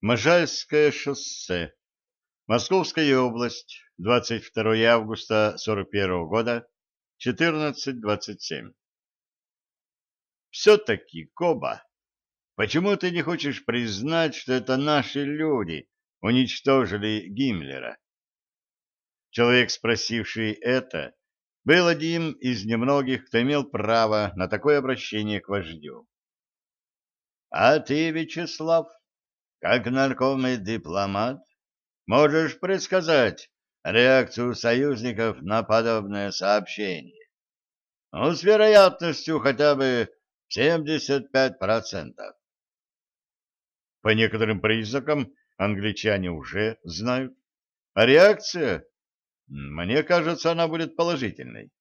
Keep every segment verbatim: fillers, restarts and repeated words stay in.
Можайское шоссе. Московская область. двадцать второе августа сорок первого года. четырнадцать двадцать семь. Все-таки, Коба, почему ты не хочешь признать, что это наши люди уничтожили Гиммлера? Человек, спросивший это, был одним из немногих, кто имел право на такое обращение к вождю. А ты, Вячеслав, как наркомый дипломат, можешь предсказать реакцию союзников на подобное сообщение? Ну, с вероятностью хотя бы семьдесят пять процентов. По некоторым признакам англичане уже знают. А реакция, мне кажется, она будет положительной.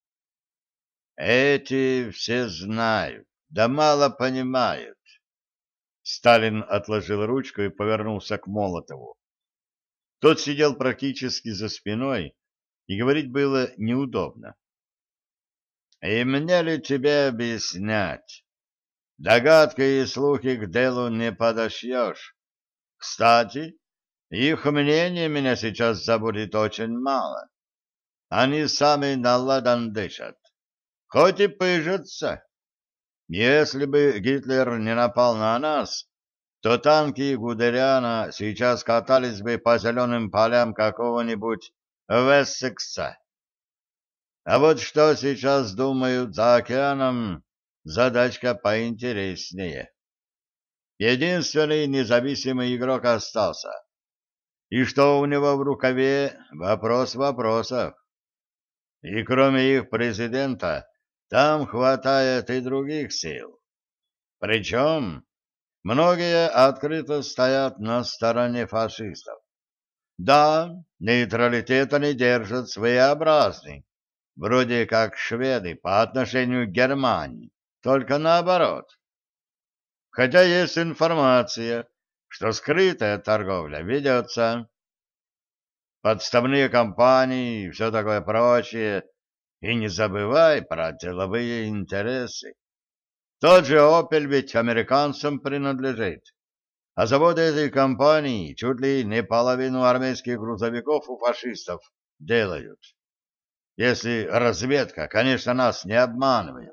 Эти все знают, да мало понимают. Сталин отложил ручку и повернулся к Молотову. Тот сидел практически за спиной, и говорить было неудобно. И мне ли тебе объяснять? Догадки и слухи к делу не подошьешь. Кстати, их мнение меня сейчас забудет очень мало. Они сами на ладан дышат, хоть и пыжатся. Если бы Гитлер не напал на нас, то танки Гудериана сейчас катались бы по зеленым полям какого-нибудь Вессекса. А вот что сейчас думают за океаном, задачка поинтереснее. Единственный независимый игрок остался. И что у него в рукаве — вопрос вопросов. И кроме их президента, там хватает и других сил. Причем многие открыто стоят на стороне фашистов. Да, нейтралитет они держат своеобразный, вроде как шведы по отношению к Германии, только наоборот. Хотя есть информация, что скрытая торговля ведется, подставные компании и все такое прочее, и не забывай про деловые интересы. Тот же «Опель» ведь американцам принадлежит, а заводы этой компании чуть ли не половину армейских грузовиков у фашистов делают. Если разведка, конечно, нас не обманывает.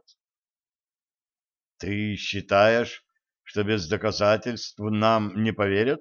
Ты считаешь, что без доказательств нам не поверят?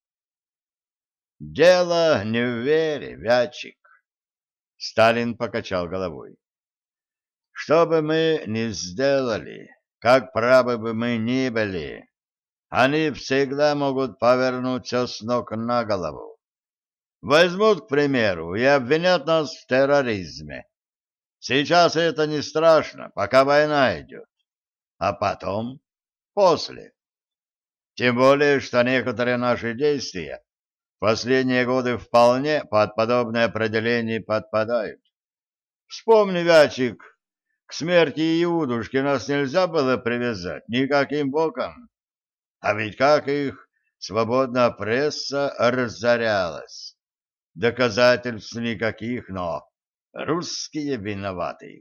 Дело не в вере, Вячик. Сталин покачал головой. Что бы мы ни сделали, как правы бы мы ни были, они всегда могут повернуть все с ног на голову. Возьмут, к примеру, и обвинят нас в терроризме. Сейчас это не страшно, пока война идет. А потом, после. Тем более, что некоторые наши действия в последние годы вполне под подобное определение подпадают. Вспомни, Вячик, к смерти Иудушки нас нельзя было привязать никаким боком. А ведь как их свободная пресса разорялась. Доказательств никаких, но русские виноваты.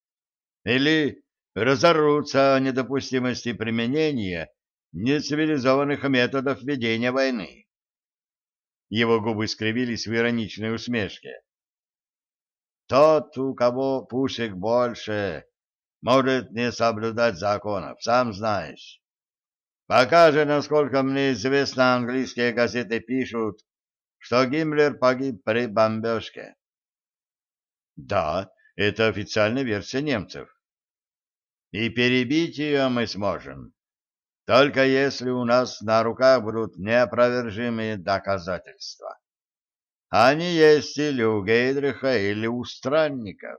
Или разорутся о недопустимости применения нецивилизованных методов ведения войны. Его губы скривились в ироничной усмешке. Тот, у кого пушек больше, может не соблюдать законов, сам знаешь. Пока же, насколько мне известно, английские газеты пишут, что Гиммлер погиб при бомбежке. Да, это официальная версия немцев. И перебить ее мы сможем, только если у нас на руках будут неопровержимые доказательства. Они есть или у Гейдриха, или у странников.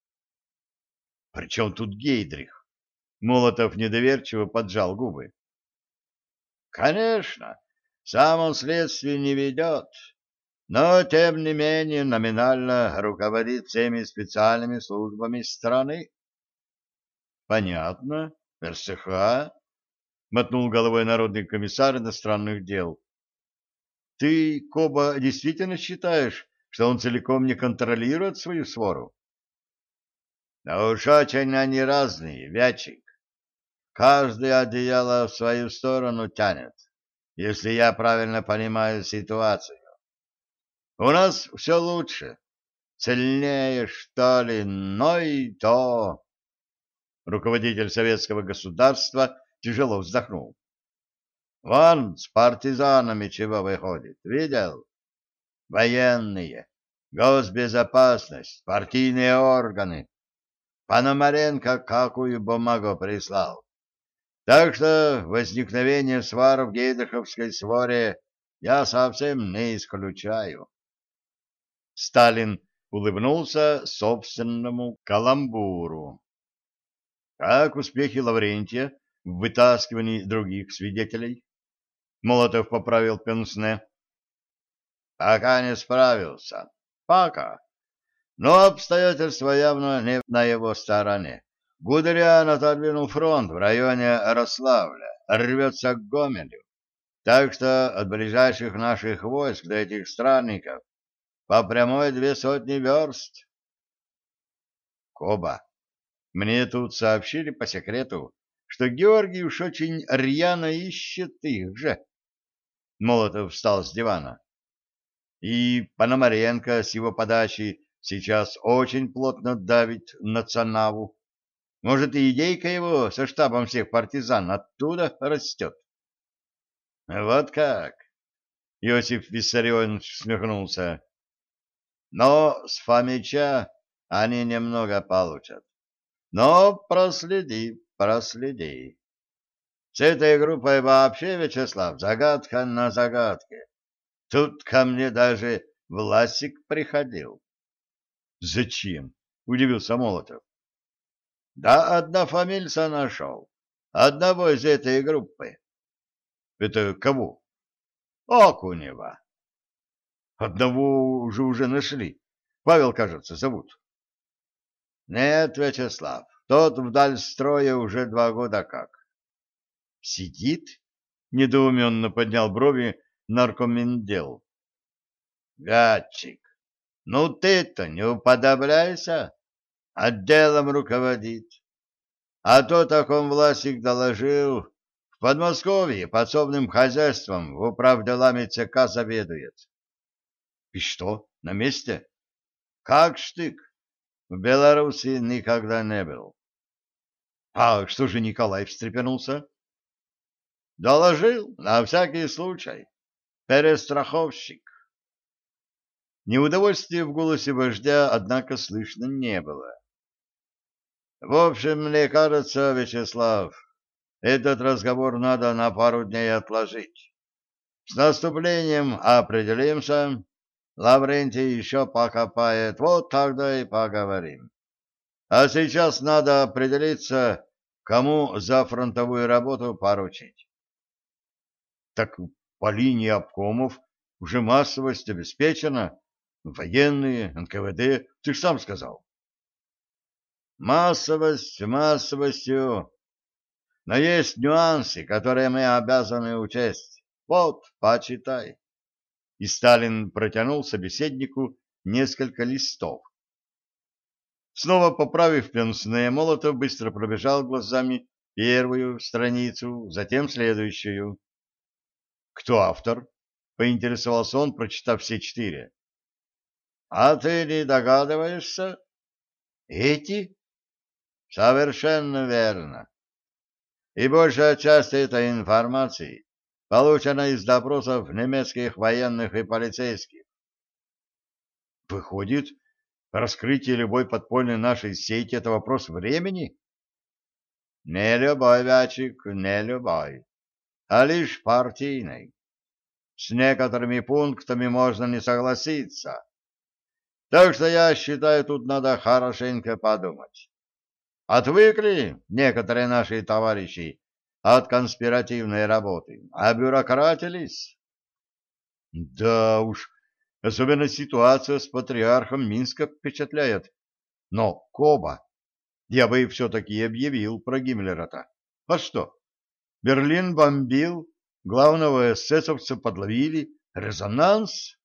При чем тут Гейдрих? Молотов недоверчиво поджал губы. Конечно, сам он следствие не ведет, но, тем не менее, номинально руководит всеми специальными службами страны. Понятно, эр эс ха, мотнул головой народный комиссар иностранных дел. Ты, Коба, действительно считаешь, что он целиком не контролирует свою свору? Да уж очень они разные, Вячик. Каждый одеяло в свою сторону тянет. если я правильно понимаю ситуацию. У нас все лучше, сильнее, что ли, но и то. Руководитель советского государства тяжело вздохнул. Вон с партизанами чего выходит, видел? Военные, госбезопасность, партийные органы. Пономаренко какую бумагу прислал. Так что возникновение свар в Гейдриховской своре я совсем не исключаю. Сталин улыбнулся собственному каламбуру. Как успехи Лаврентия в вытаскивании других свидетелей? Молотов поправил пенсне. Пока не справился. Пока. Но обстоятельства явно не на его стороне. Гудериан отодвинул фронт в районе Рославля, рвется к Гомелю. Так что от ближайших наших войск до этих странников по прямой две сотни верст. Коба, мне тут сообщили по секрету, что Георгий уж очень рьяно ищет их же. Молотов встал с дивана. И Пономаренко с его подачи сейчас очень плотно давит на Цанаву. Может, и идейка его со штабом всех партизан оттуда растет? — Вот как? — Иосиф Виссарионович усмехнулся. — Но с Фомича они немного получат. Но проследи, проследи. С этой группой вообще, Вячеслав, загадка на загадке. Тут ко мне даже Власик приходил. — Зачем? — удивился Молотов. — Да однофамильца нашел. Одного из этой группы. — Это кого? — Окунева. — Одного уже уже нашли. Павел, кажется, зовут. — Нет, Вячеслав, тот вдаль строя уже два года как. — Сидит? — недоуменно поднял брови наркомендел. — Гатчик, ну ты-то не уподобляйся. Отделом руководит. А то, о ком Власик доложил, в Подмосковье подсобным хозяйством в управделами ЦК заведует. И что, на месте? Как штык. В Беларуси никогда не был. А что же Николай встрепенулся? Доложил, на всякий случай. Перестраховщик. Неудовольствия в голосе вождя, однако, слышно не было. В общем, мне кажется, Вячеслав, этот разговор надо на пару дней отложить. С наступлением определимся. Лаврентий еще покопает, вот тогда и поговорим. А сейчас надо определиться, кому за фронтовую работу поручить. Так по линии обкомов уже массовость обеспечена. Военные, эн ка вэ дэ, ты ж сам сказал. Массовость массовостью, но есть нюансы, которые мы обязаны учесть. Вот, почитай. И Сталин протянул собеседнику несколько листов. Снова поправив пенсне, Молотов быстро пробежал глазами первую страницу, затем следующую. «Кто автор?» — поинтересовался он, прочитав все четыре. «А ты не догадываешься?» «Эти?» «Совершенно верно. И большая часть этой информации получена из допросов немецких военных и полицейских». «Выходит, раскрытие любой подпольной нашей сети — это вопрос времени?» «Не любой, Вячик, не любой, а лишь партийный. С некоторыми пунктами можно не согласиться. Так что я считаю, тут надо хорошенько подумать. Отвыкли некоторые наши товарищи от конспиративной работы, обюрократились. Да уж, особенно ситуация с патриархом Минска впечатляет. Но, Коба, я бы все-таки объявил про Гиммлера-то. А что? Берлин бомбил, главного эсэсовца подловили. Резонанс?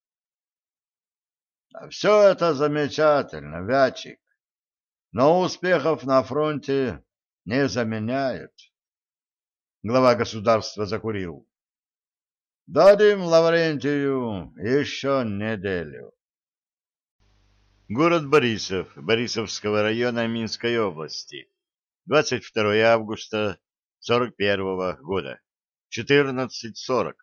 Все это замечательно, Вячик. Но успехов на фронте не заменяет. Глава государства закурил. Дадим Лаврентию еще неделю. Город Борисов, Борисовского района Минской области. двадцать второе августа сорок первого года. четырнадцать сорок.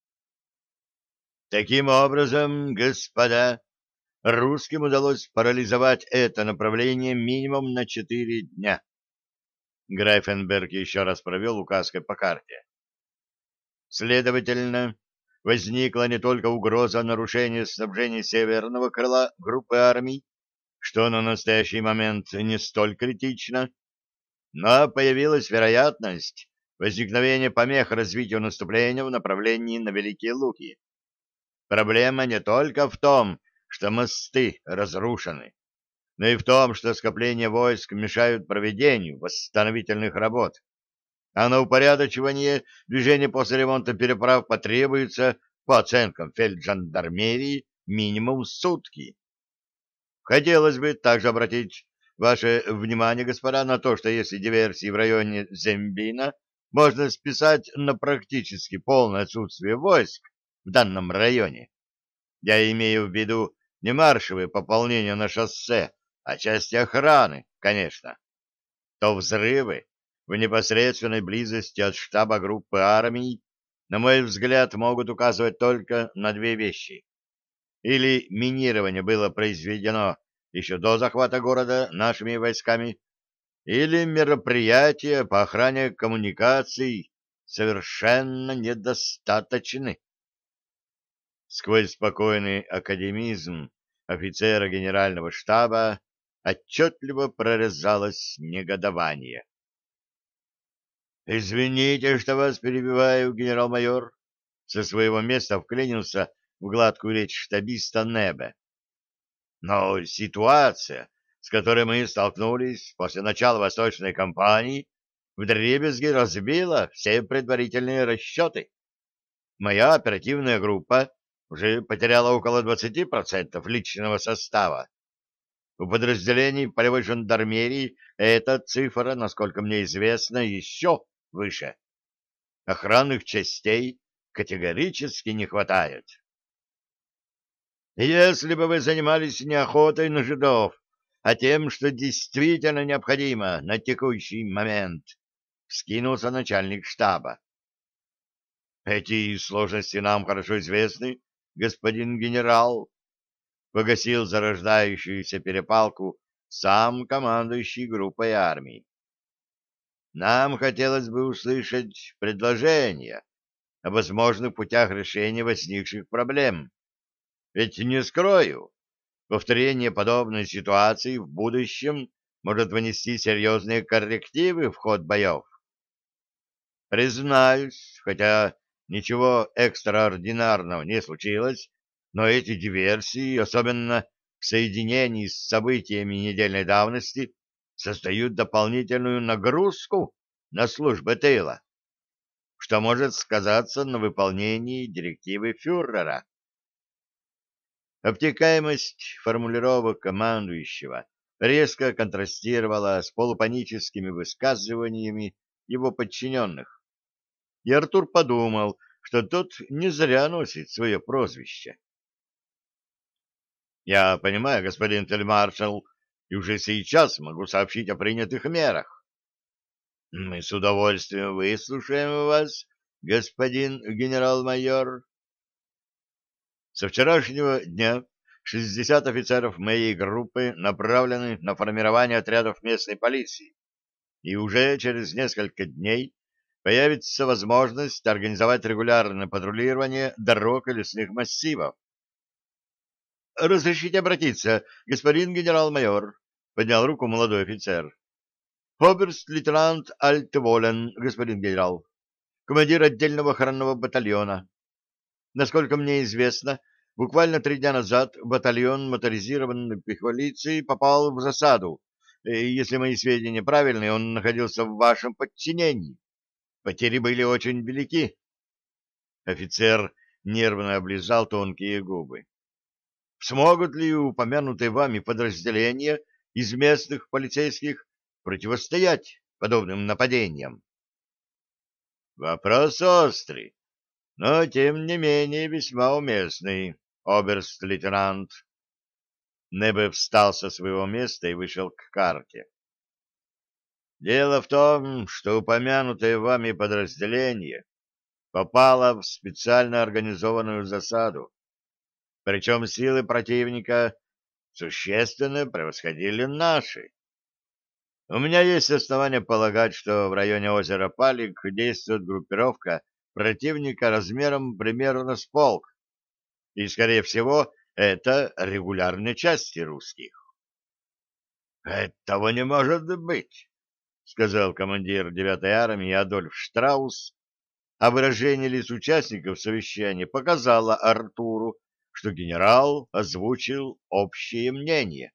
Таким образом, господа, русским удалось парализовать это направление минимум на четыре дня. Грайфенберг еще раз провел указкой по карте. Следовательно, возникла не только угроза нарушения снабжения северного крыла группы армий, что на настоящий момент не столь критично, но появилась вероятность возникновения помех развитию наступления в направлении на Великие Луки. Проблема не только в том, что мосты разрушены, но и в том, что скопления войск мешают проведению восстановительных работ, а на упорядочивание движения после ремонта переправ потребуется, по оценкам фельджандармерии, минимум сутки. Хотелось бы также обратить ваше внимание, господа, на то, что если диверсии в районе Зембина можно списать на практически полное отсутствие войск в данном районе, я имею в виду не маршевые пополнения на шоссе, а части охраны, конечно, то взрывы в непосредственной близости от штаба группы армий, на мой взгляд, могут указывать только на две вещи. Или минирование было произведено еще до захвата города нашими войсками, или мероприятия по охране коммуникаций совершенно недостаточны. Сквозь спокойный академизм офицера генерального штаба отчетливо прорезалось негодование. «Извините, что вас перебиваю, генерал-майор», — со своего места вклинился в гладкую речь штабиста Небе. «Но ситуация, с которой мы столкнулись после начала Восточной кампании, вдребезги разбила все предварительные расчеты. Моя оперативная группа уже потеряла около двадцати процентов личного состава. У подразделений полевой жандармерии эта цифра, насколько мне известно, еще выше. Охранных частей категорически не хватает. Если бы вы занимались не охотой на жидов, а тем, что действительно необходимо на текущий момент, — вскинулся начальник штаба. Эти сложности нам хорошо известны, господин генерал, — погасил зарождающуюся перепалку сам командующий группой армий. Нам хотелось бы услышать предложения о возможных путях решения возникших проблем. Ведь не скрою, повторение подобной ситуации в будущем может внести серьезные коррективы в ход боев. Признаюсь, хотя ничего экстраординарного не случилось, но эти диверсии, особенно в соединении с событиями недельной давности, создают дополнительную нагрузку на службы тыла, что может сказаться на выполнении директивы фюрера. Обтекаемость формулировок командующего резко контрастировала с полупаническими высказываниями его подчиненных, и Артур подумал, что тот не зря носит свое прозвище. «Я понимаю, господин фельдмаршал, и уже сейчас могу сообщить о принятых мерах. Мы с удовольствием выслушаем вас, господин генерал-майор». Со вчерашнего дня шестьдесят офицеров моей группы направлены на формирование отрядов местной полиции, и уже через несколько дней появится возможность организовать регулярное патрулирование дорог и лесных массивов. «Разрешите обратиться, господин генерал-майор», — поднял руку молодой офицер. «Оберст-лейтенант Альтволен, господин генерал, командир отдельного охранного батальона. Насколько мне известно, буквально три дня назад батальон моторизированной пехвалиции попал в засаду. И, если мои сведения правильные, он находился в вашем подчинении. Потери были очень велики». Офицер нервно облизал тонкие губы. «Смогут ли упомянутые вами подразделения из местных полицейских противостоять подобным нападениям?» «Вопрос острый. но, тем не менее, весьма уместный, оберст-лейтенант. Небе встал со своего места и вышел к карте. Дело в том, что упомянутое вами подразделение попало в специально организованную засаду, причем силы противника существенно превосходили наши. У меня есть основания полагать, что в районе озера Палик действует группировка противника размером примерно с полк, и, скорее всего, это регулярные части русских. «Этого не может быть», — сказал командир девятой армии Адольф Штраус, а выражение лиц участников совещания показало Артуру, что генерал озвучил общее мнение.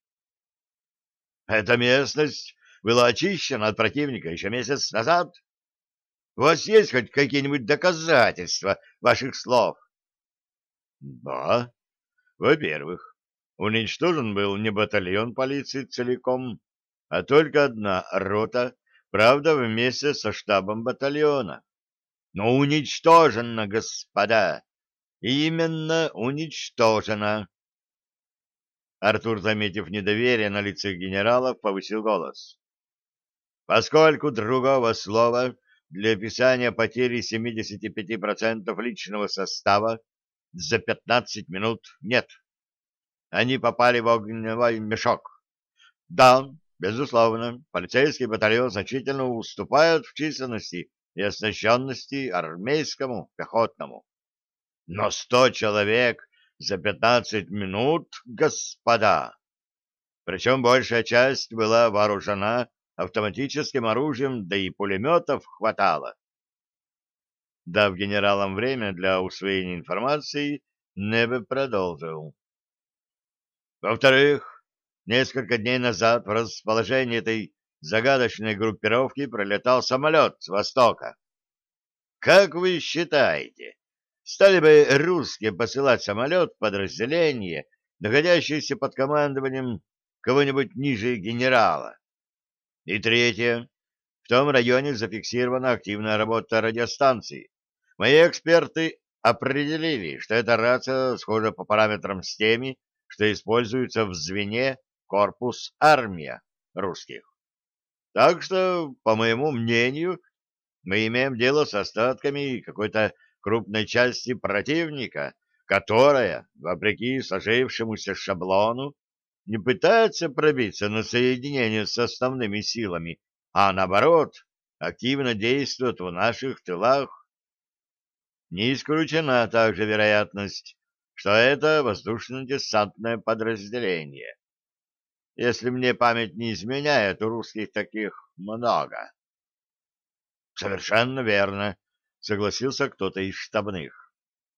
«Эта местность была очищена от противника еще месяц назад. У вас есть хоть какие-нибудь доказательства ваших слов?» «Да. Во-первых, уничтожен был не батальон полиции целиком, а только одна рота, правда, вместе со штабом батальона. Но уничтожена, господа, именно уничтожена». Артур, заметив недоверие на лице генералов, повысил голос. «Поскольку другого слова для описания потери семидесяти пяти процентов личного состава за пятнадцать минут нет. Они попали в огневой мешок. Да, безусловно, полицейский батальон значительно уступает в численности и оснащенности армейскому пехотному. Но сто человек за пятнадцать минут, господа! Причем большая часть была вооружена автоматическим оружием, да и пулеметов хватало. Дав генералам время для усвоения информации, Небе продолжил. Во-вторых, несколько дней назад в расположении этой загадочной группировки пролетал самолет с востока. Как вы считаете, стали бы русские посылать самолет в подразделение, находящееся под командованием кого-нибудь ниже генерала? И третье. В том районе зафиксирована активная работа радиостанции. Мои эксперты определили, что эта рация схожа по параметрам с теми, что используются в звене корпус армия русских. Так что, по моему мнению, мы имеем дело с остатками какой-то крупной части противника, которая, вопреки сложившемуся шаблону, не пытается пробиться на соединение с основными силами, а наоборот, активно действует в наших тылах. Не исключена также вероятность, что это воздушно-десантное подразделение. Если мне память не изменяет, у русских таких много. Совершенно верно, согласился кто-то из штабных.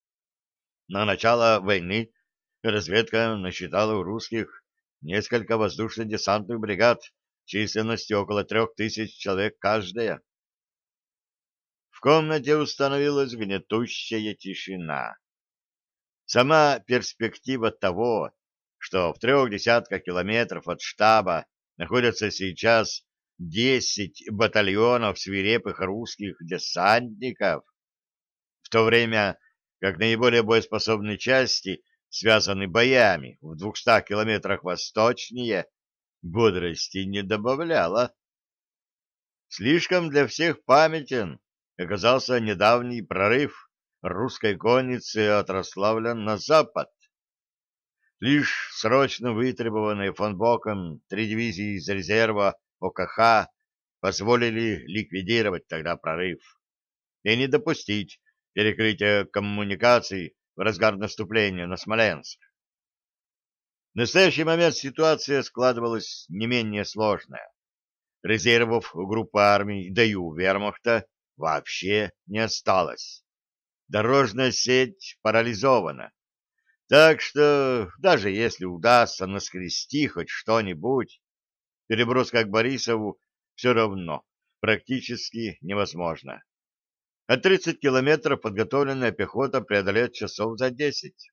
На начало войны разведка насчитала у русских несколько воздушно-десантных бригад численностью около трех тысяч человек каждая. В комнате установилась гнетущая тишина. Сама перспектива того, что в трех десятках километров от штаба находятся сейчас десять батальонов свирепых русских десантников, в то время как наиболее боеспособные части связаны боями в двухстах километрах восточнее, бодрости не добавляла. Слишком для всех памятен оказался недавний прорыв русской конницы от Рославля на запад. Лишь срочно вытребованные фон Боком три дивизии из резерва ОКХ позволили ликвидировать тогда прорыв и не допустить перекрытия коммуникаций в разгар наступления на Смоленск. В настоящий момент ситуация складывалась не менее сложная. Резервов у группы армий, да и у вермахта вообще не осталось. Дорожная сеть парализована. Так что даже если удастся наскрести хоть что-нибудь, переброска к Борисову все равно практически невозможно. А тридцать километров подготовленная пехота преодолеет часов за десять.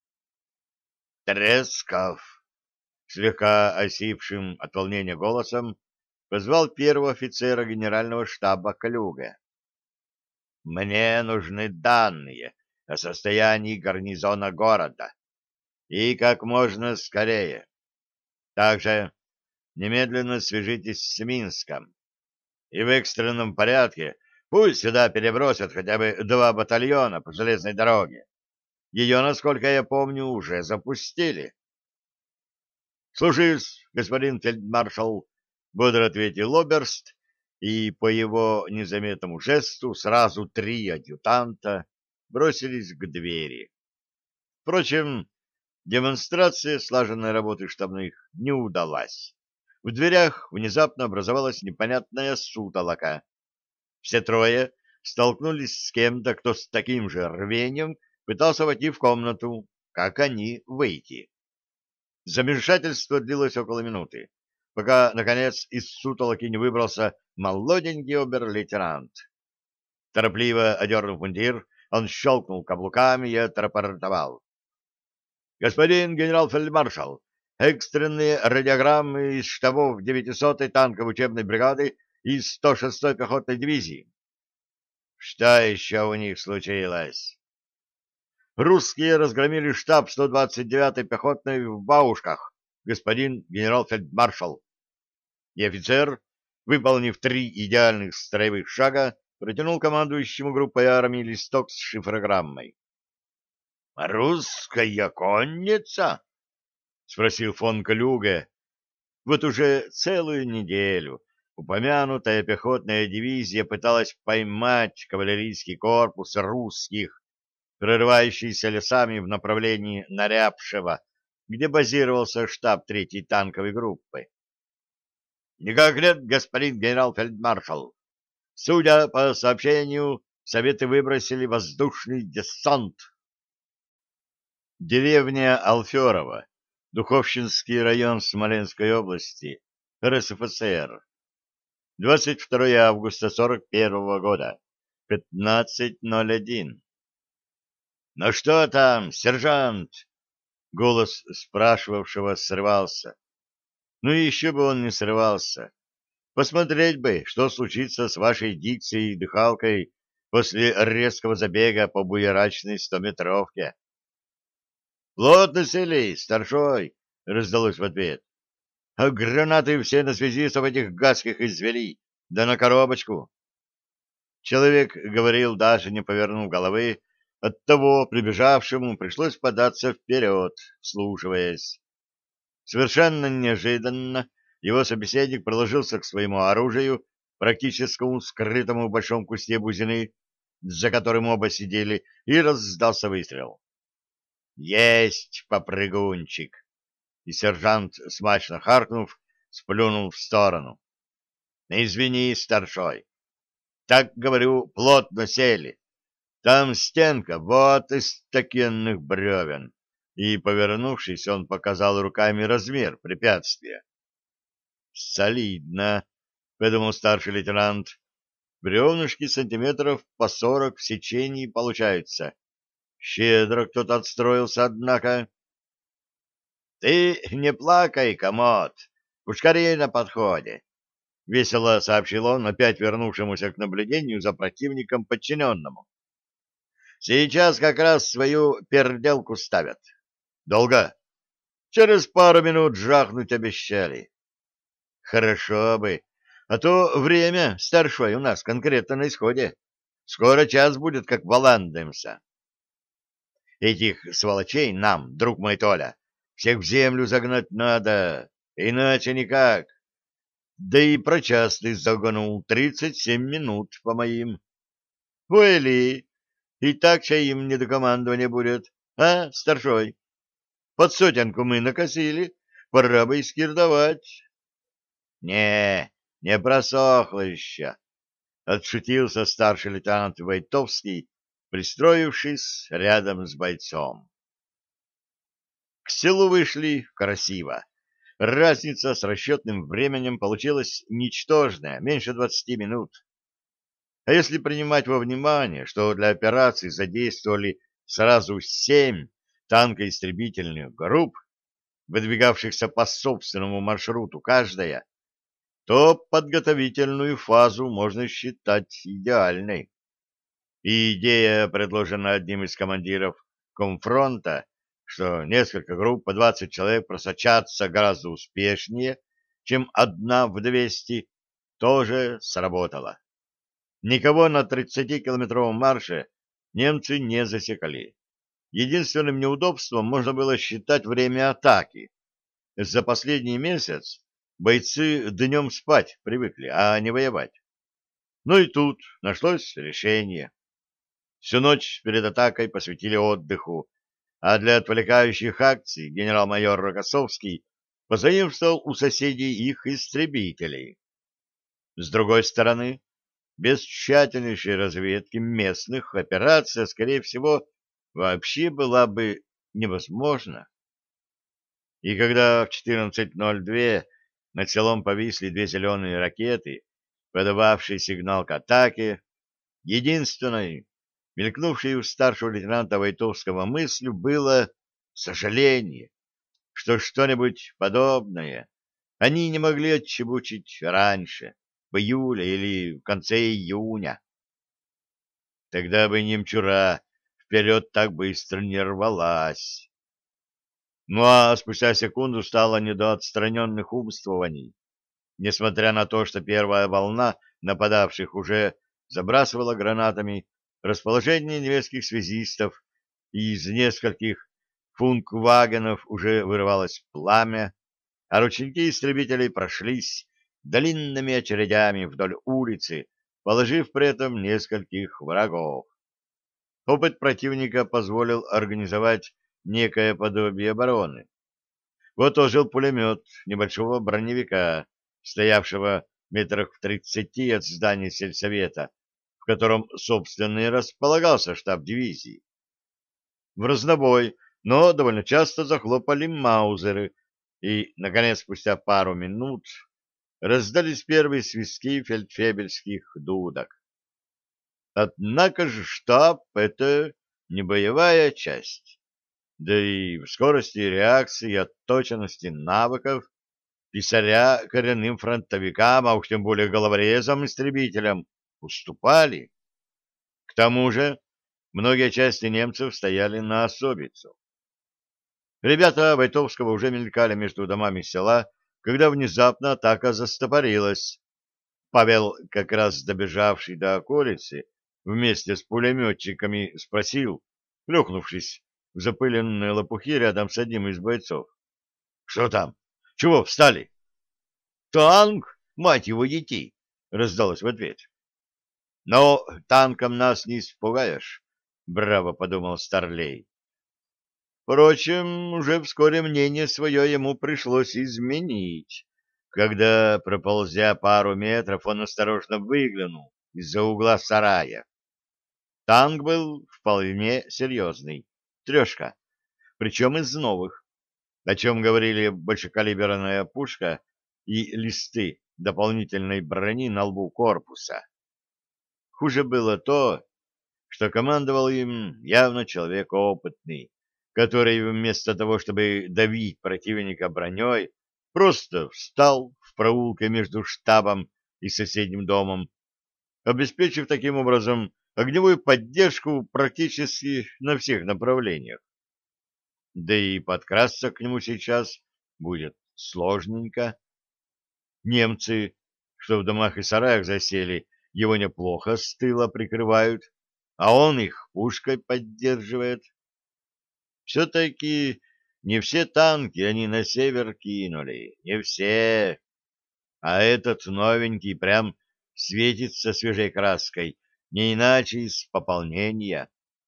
«Тресков!» — слегка осипшим от волнения голосом позвал первого офицера генерального штаба Калюга. Мне нужны данные о состоянии гарнизона города. И как можно скорее. Также немедленно свяжитесь с Минском. И в экстренном порядке пусть сюда перебросят хотя бы два батальона по железной дороге. Ее, насколько я помню, уже запустили. — Слушаюсь, господин фельдмаршал, — бодро ответил оберст, и по его незаметному жесту сразу три адъютанта бросились к двери. Впрочем, демонстрация слаженной работы штабных не удалась. В дверях внезапно образовалась непонятная сутолока. Все трое столкнулись с кем-то, кто с таким же рвением пытался войти в комнату, как они выйти. Замешательство длилось около минуты, пока, наконец, из сутолоки не выбрался молоденький обер-лейтенант. Торопливо одернув мундир, он щелкнул каблуками и отрапортовал: господин генерал-фельдмаршал, экстренные радиограммы из штабов девятисотой танковой учебной бригады и сто шестой пехотной дивизии. Что еще у них случилось? Русские разгромили штаб сто двадцать девятой пехотной в Баушках, господин генерал-фельдмаршал. И офицер, выполнив три идеальных строевых шага, протянул командующему группой армии листок с шифрограммой. «Русская конница?» — спросил фон Клюге. Вот уже целую неделю упомянутая пехотная дивизия пыталась поймать кавалерийский корпус русских, прорывающийся лесами в направлении Нарябшева, где базировался штаб третьей танковой группы. «Никак нет, господин генерал-фельдмаршал. Судя по сообщению, Советы выбросили воздушный десант». Деревня Алферова, Духовщинский район Смоленской области, эр эс эф эс эр. двадцать второе августа сорок первого года, пятнадцать ноль один. «Ну что там, сержант?» Голос спрашивавшего срывался. Ну и еще бы он не срывался. Посмотреть бы, что случится с вашей дикцией и дыхалкой после резкого забега по буерачной стометровке. «Плотно сели, старшой!» — раздалось в ответ. «А гранаты все на связистов этих гадских извели, да на коробочку!» Человек говорил, даже не повернув головы, оттого прибежавшему пришлось податься вперед, вслушиваясь. Совершенно неожиданно его собеседник приложился к своему оружию, практически скрытому в большом кусте бузины, за которым оба сидели, и раздался выстрел. «Есть, попрыгунчик!» И сержант, смачно харкнув, сплюнул в сторону. «Извини, старшой. Так, говорю, плотно сели. Там стенка вот из такенных бревен». И, повернувшись, он показал руками размер препятствия. «Солидно», — подумал старший лейтенант. «Бревнышки сантиметров по сорок в сечении получаются. Щедро кто-то отстроился, однако». «Ты не плакай, комод, пушкари на подходе», — весело сообщил он опять вернувшемуся к наблюдению за противником подчиненному. «Сейчас как раз свою перделку ставят. Долго? Через пару минут жахнуть обещали». «Хорошо бы, а то время, старшой, у нас конкретно на исходе. Скоро час будет, как валандаемся. Этих сволочей нам, друг мой Толя, всех в землю загнать надо, иначе никак. Да и про час ты загонул тридцать семь минут по моим. Уэли, и так чай им не до командования будет, а, старшой? Под сотенку мы накосили, пора бы и скирдовать». «Не, не просохло еще», — отшутился старший лейтенант Войтовский, пристроившись рядом с бойцом. К селу вышли красиво. Разница с расчетным временем получилась ничтожная, меньше двадцати минут. А если принимать во внимание, что для операции задействовали сразу семь танкоистребительных групп, выдвигавшихся по собственному маршруту каждая, то подготовительную фазу можно считать идеальной. И идея, предложенная одним из командиров комфронта, что несколько групп по двадцать человек просочатся гораздо успешнее, чем одна в двести, тоже сработала. Никого на тридцатикилометровом марше немцы не засекали. Единственным неудобством можно было считать время атаки. За последний месяц бойцы днем спать привыкли, а не воевать. Ну и тут нашлось решение. Всю ночь перед атакой посвятили отдыху, а для отвлекающих акций генерал-майор Рокоссовский позаимствовал у соседей их истребителей. С другой стороны, без тщательнейшей разведки местных операция, скорее всего, вообще была бы невозможна. И когда в четырнадцать ноль два над селом повисли две зеленые ракеты, подававшие сигнал к атаке, единственной, мелькнувшей у старшего лейтенанта Войтовского мыслью, было сожаление, что что-нибудь подобное они не могли отчебучить раньше, в июле или в конце июня. Тогда бы немчура вперед так быстро не рвалась. Ну а спустя секунду стало не до отстраненных умствований. Несмотря на то, что первая волна нападавших уже забрасывала гранатами расположение немецких связистов, и из нескольких функвагенов уже вырывалось пламя, а ручники истребителей прошлись длинными очередями вдоль улицы, положив при этом нескольких врагов. Опыт противника позволил организовать некое подобие обороны. Вот ожил пулемет небольшого броневика, стоявшего метрах в тридцати от здания сельсовета, в котором, собственно, и располагался штаб дивизии. В разнобой, но довольно часто захлопали маузеры, и, наконец, спустя пару минут раздались первые свистки фельдфебельских дудок. Однако же штаб — это не боевая часть, да и в скорости реакции и отточенности навыков писаря коренным фронтовикам, а уж тем более головорезам-истребителям, уступали. К тому же многие части немцев стояли на особицу. Ребята Войтовского уже мелькали между домами села, когда внезапно атака застопорилась. Павел, как раз добежавший до околицы, вместе с пулеметчиками спросил, плюхнувшись в запыленные лопухи рядом с одним из бойцов: — Что там? Чего встали? — Танк, мать его, детей! — раздалось в ответ. — Но танком нас не испугаешь, — браво подумал Старлей. Впрочем, уже вскоре мнение свое ему пришлось изменить, когда, проползя пару метров, он осторожно выглянул из-за угла сарая. Танк был вполне серьезный, трешка, причем из новых, о чем говорили большекалиберная пушка и листы дополнительной брони на лбу корпуса. Хуже было то, что командовал им явно человек опытный, который вместо того, чтобы давить противника броней, просто встал в проулке между штабом и соседним домом, обеспечив таким образом огневую поддержку практически на всех направлениях. Да и подкрасться к нему сейчас будет сложненько. Немцы, что в домах и сараях засели, его неплохо с тыла прикрывают, а он их пушкой поддерживает. Все-таки не все танки они на север кинули, не все. А этот новенький прям светится свежей краской, не иначе из пополнения.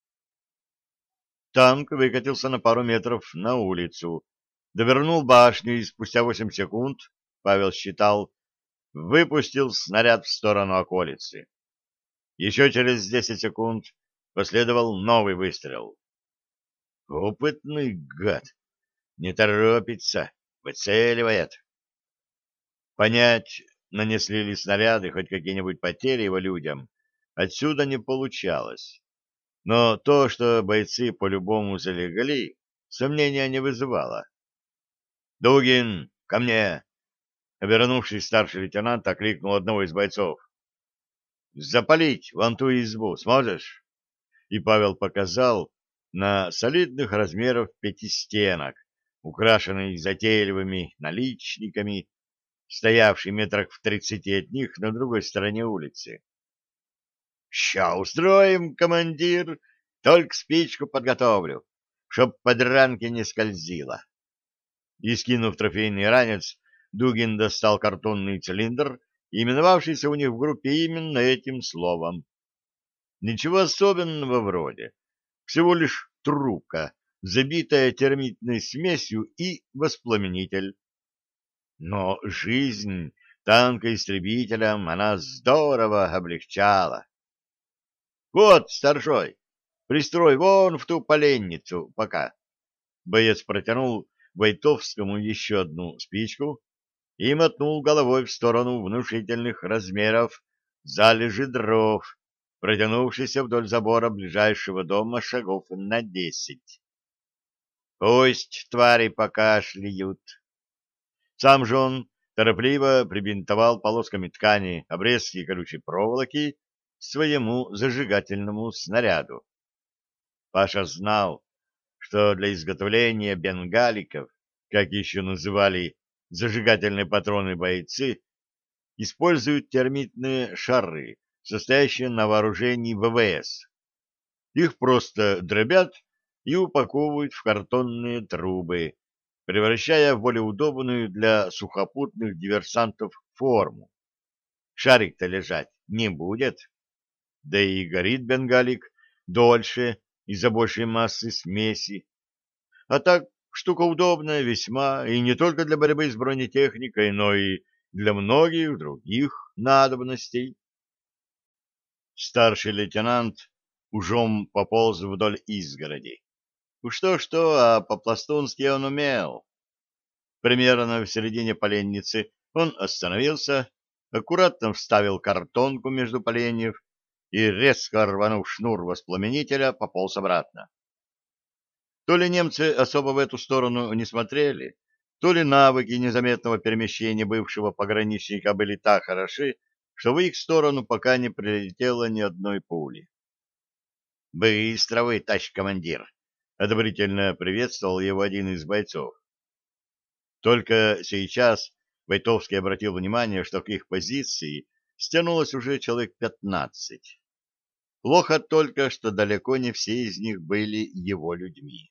Танк выкатился на пару метров на улицу, довернул башню и спустя восемь секунд, Павел считал, выпустил снаряд в сторону околицы. Еще через десять секунд последовал новый выстрел. Опытный гад, не торопится, выцеливает. Понять, нанесли ли снаряды хоть какие-нибудь потери его людям, отсюда не получалось. Но то, что бойцы по-любому залегли, сомнения не вызывало. «Дугин, ко мне!» Обернувшись, старший лейтенант окликнул одного из бойцов. «Запалить вон ту избу сможешь?» и Павел показал на солидных размеров пятистенок, украшенный затейливыми наличниками, стоявший метрах в тридцати от них на другой стороне улицы. — Ща устроим, командир, только спичку подготовлю, чтоб под ранки не скользило. И, скинув трофейный ранец, Дугин достал картонный цилиндр, именовавшийся у них в группе именно этим словом. Ничего особенного вроде, всего лишь трубка, забитая термитной смесью и воспламенитель. Но жизнь танкоистребителям она здорово облегчала. — Вот, старшой, пристрой вон в ту поленницу пока. Боец протянул Войтовскому еще одну спичку и мотнул головой в сторону внушительных размеров залежи дров, протянувшейся вдоль забора ближайшего дома шагов на десять. Пусть твари покашляют. Сам же он торопливо прибинтовал полосками ткани обрезки колючей проволоки к своему зажигательному снаряду. Паша знал, что для изготовления бенгаликов, как еще называли зажигательные патроны бойцы, используют термитные шары, состоящие на вооружении ВВС. Их просто дробят и упаковывают в картонные трубы, превращая в более удобную для сухопутных диверсантов форму. Шарик-то лежать не будет, да и горит бенгалик дольше из-за большей массы смеси. А так штука удобная весьма, и не только для борьбы с бронетехникой, но и для многих других надобностей. Старший лейтенант ужом пополз вдоль изгороди. Что-что, а по-пластунски он умел. Примерно в середине поленницы он остановился, аккуратно вставил картонку между поленьев и, резко рванув шнур воспламенителя, пополз обратно. То ли немцы особо в эту сторону не смотрели, то ли навыки незаметного перемещения бывшего пограничника были так хороши, что в их сторону пока не прилетело ни одной пули. — Быстро вы, товарищ командир! — одобрительно приветствовал его один из бойцов. Только сейчас Войтовский обратил внимание, что к их позиции стянулось уже человек пятнадцать. Плохо только, что далеко не все из них были его людьми.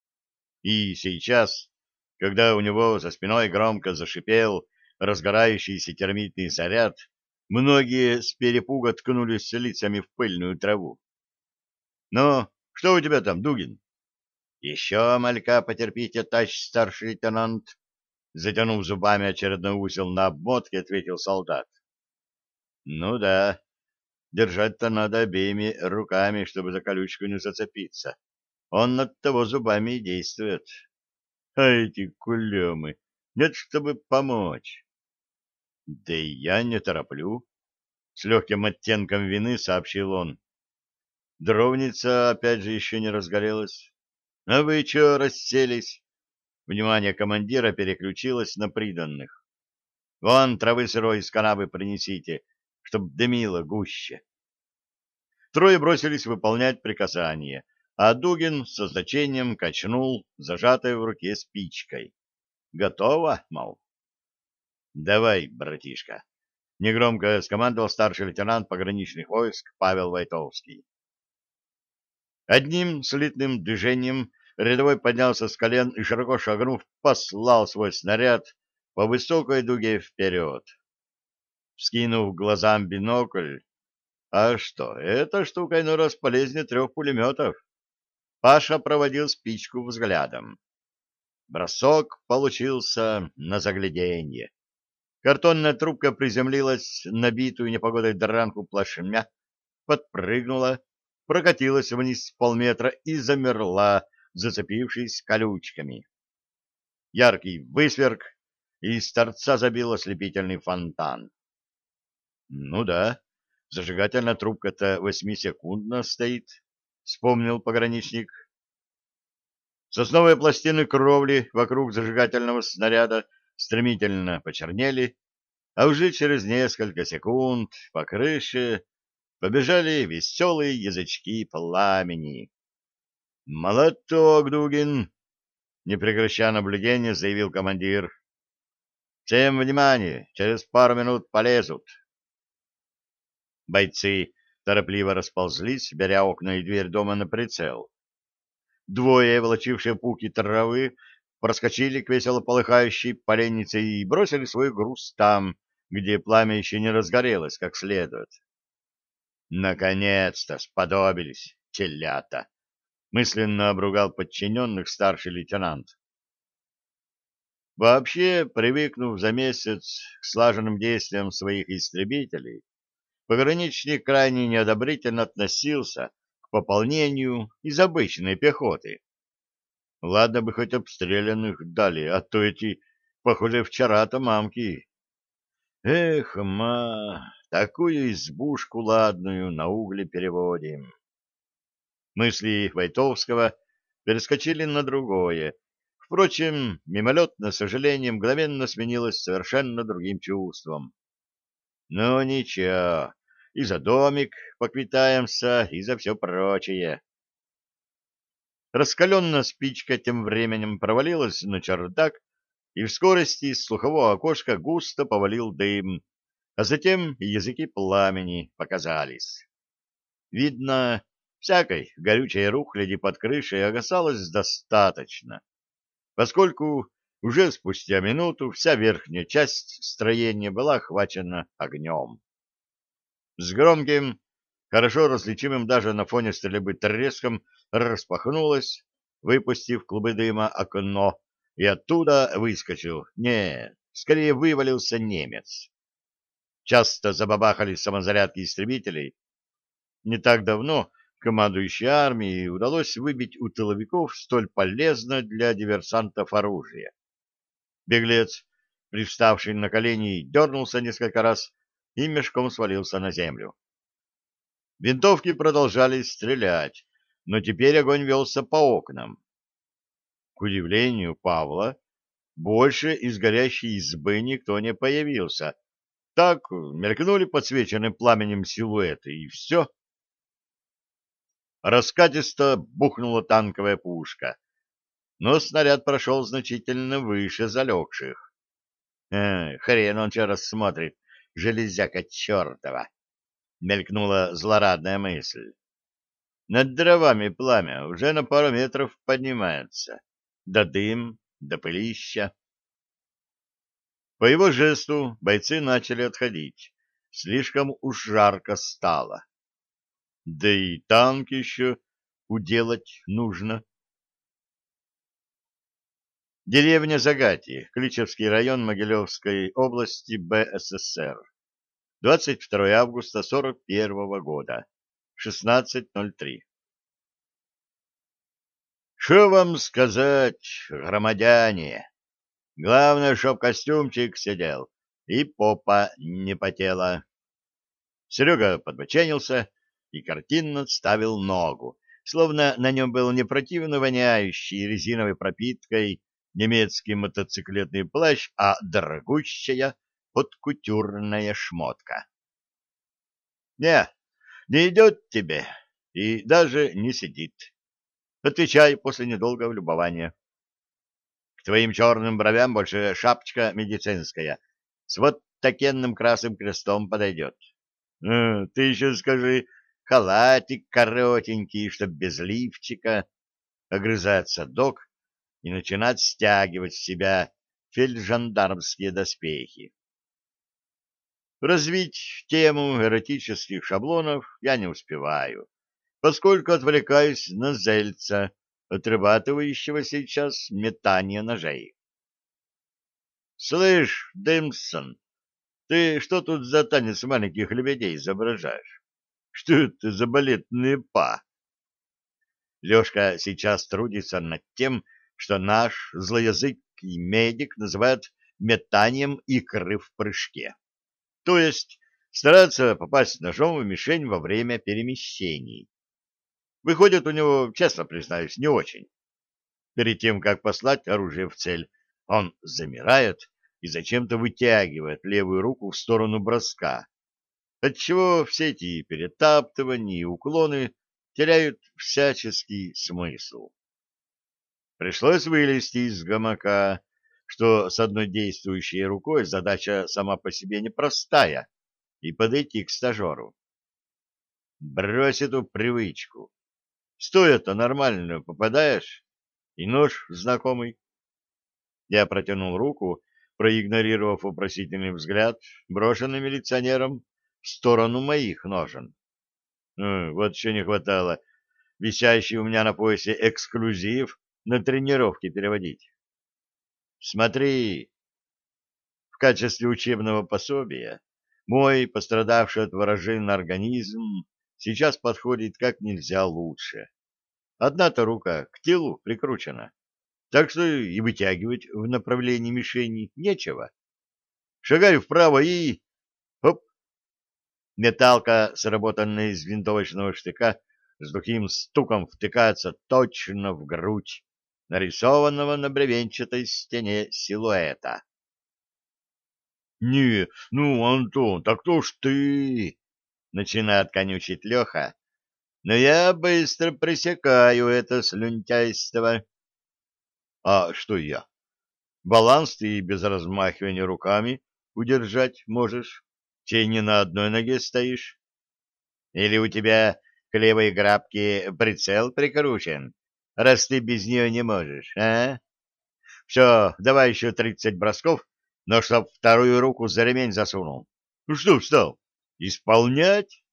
И сейчас, когда у него за спиной громко зашипел разгорающийся термитный заряд, многие с перепуга ткнулись лицами в пыльную траву. — Ну, что у тебя там, Дугин? — Еще малька потерпите, товарищ старший лейтенант. Затянув зубами очередной узел на обмотке, ответил солдат. — Ну да, держать-то надо обеими руками, чтобы за колючку не зацепиться. Он над того зубами и действует. А эти кулемы, нет, чтобы помочь. Да и я не тороплю. С легким оттенком вины сообщил он. Дровница опять же еще не разгорелась. А вы че расселись? Внимание командира переключилось на приданных. Вон травы сырой из канавы принесите, чтоб дымило гуще. Трое бросились выполнять приказание, а Дугин со значением качнул зажатой в руке спичкой. Готово, мол. Давай, братишка. Негромко скомандовал старший лейтенант пограничных войск Павел Войтовский. Одним слитным движением рядовой поднялся с колен и, широко шагнув, послал свой снаряд по высокой дуге вперед. Вскинув глазам бинокль, а что, эта штука иной раз полезнее трех пулеметов, Паша проводил спичку взглядом. Бросок получился на загляденье. Картонная трубка приземлилась на битую непогодой дранку плашмя, подпрыгнула, прокатилась вниз с полметра и замерла, зацепившись колючками. Яркий высверк, и из торца забил ослепительный фонтан. Ну да, зажигательная трубка-то восьмисекундно стоит, вспомнил пограничник. Сосновые пластины кровли вокруг зажигательного снаряда стремительно почернели, а уже через несколько секунд по крыше побежали веселые язычки пламени. «Молоток, Дугин!» — не прекращая наблюдения, заявил командир. «Всем внимание! Через пару минут полезут!» Бойцы торопливо расползлись, беря окна и дверь дома на прицел. Двое, волочившие пуки травы, проскочили к весело полыхающей поленнице и бросили свой груз там, где пламя еще не разгорелось как следует. «Наконец-то сподобились, телята!» — мысленно обругал подчиненных старший лейтенант. Вообще, привыкнув за месяц к слаженным действиям своих истребителей, пограничник крайне неодобрительно относился к пополнению из обычной пехоты. Ладно бы хоть обстрелянных дали, а то эти, похоже, вчера-то мамки. Эх, ма, такую избушку ладную на угли переводим. Мысли Войтовского перескочили на другое. Впрочем, мимолетное сожаление мгновенно сменилось совершенно другим чувством. Ну, ничего, и за домик поквитаемся, и за все прочее. Раскаленная спичка тем временем провалилась на чердак, и в скорости из слухового окошка густо повалил дым, а затем и языки пламени показались. Видно, всякой горючей рухляди под крышей оказалось достаточно, поскольку уже спустя минуту вся верхняя часть строения была охвачена огнем. С громким, хорошо различимым даже на фоне стрельбы треском, распахнулось, выпустив клубы дыма окно, и оттуда выскочил, не, скорее вывалился немец. Часто забабахали самозарядки истребителей. Не так давно командующей армией удалось выбить у тыловиков столь полезное для диверсантов оружие. Беглец, привставший на колени, дернулся несколько раз и мешком свалился на землю. Винтовки продолжали стрелять, но теперь огонь велся по окнам. К удивлению Павла, больше из горящей избы никто не появился. Так мелькнули подсвеченные пламенем силуэты, и все. Раскатисто бухнула танковая пушка, но снаряд прошел значительно выше залегших. Э, хрен он че рассмотрит, железяка чертова! Мелькнула злорадная мысль. Над дровами пламя уже на пару метров поднимается. Да дым, да пылища. По его жесту бойцы начали отходить. Слишком уж жарко стало. Да и танк еще уделать нужно. Деревня Загати, Кличевский район Могилевской области БССР. двадцать второе августа сорок первого года. шестнадцать ноль три. Что вам сказать, громадяне? Главное, чтоб костюмчик сидел и попа не потела. Серега подбоченился и картинно ставил ногу, словно на нем был не противно воняющий резиновой пропиткой немецкий мотоциклетный плащ, а дорогущая подкутюрная шмотка. Не, не идет тебе и даже не сидит. Отвечай после недолгого любования. К твоим черным бровям больше шапочка медицинская с вот такенным красным крестом подойдет. Э, ты еще скажи, халатик коротенький, чтоб без лифчика. Огрызается док и начинает стягивать с себя фельджандармские доспехи. Развить тему эротических шаблонов я не успеваю, поскольку отвлекаюсь на Зельца, отрабатывающего сейчас метание ножей. — Слышь, Дымсон, ты что тут за танец маленьких лебедей изображаешь? Что это за балетные па? Лешка сейчас трудится над тем, что наш злоязыкий медик называет метанием икры в прыжке. То есть стараться попасть ножом в мишень во время перемещений. Выходит у него, честно признаюсь, не очень. Перед тем, как послать оружие в цель, он замирает и зачем-то вытягивает левую руку в сторону броска. отчего все эти перетаптывания и уклоны теряют всяческий смысл. Пришлось вылезти из гамака, что с одной действующей рукой задача сама по себе непростая, и подойти к стажеру. Брось эту привычку. Стоя-то нормально попадаешь, и нож знакомый. Я протянул руку, проигнорировав вопросительный взгляд, брошенный милиционером в сторону моих ножен. Ну, вот еще не хватало висящий у меня на поясе эксклюзив на тренировке переводить. Смотри, в качестве учебного пособия мой пострадавший от ворожин организм сейчас подходит как нельзя лучше. Одна-то рука к телу прикручена, так что и вытягивать в направлении мишени нечего. Шагаю вправо и... Оп! Металка, сработанная из винтовочного штыка, с глухим стуком втыкается точно в грудь нарисованного на бревенчатой стене силуэта. — Не, ну, Антон, так кто ж ты? — начинает конючить Леха, но я быстро пресекаю это слюнтяйство. — А что я? Баланс ты без размахивания руками удержать можешь, чей не на одной ноге стоишь. Или у тебя к левой грабке прицел прикручен, раз ты без нее не можешь, а? Все, давай еще тридцать бросков, но чтоб вторую руку за ремень засунул. Ну что встал? Исполнять?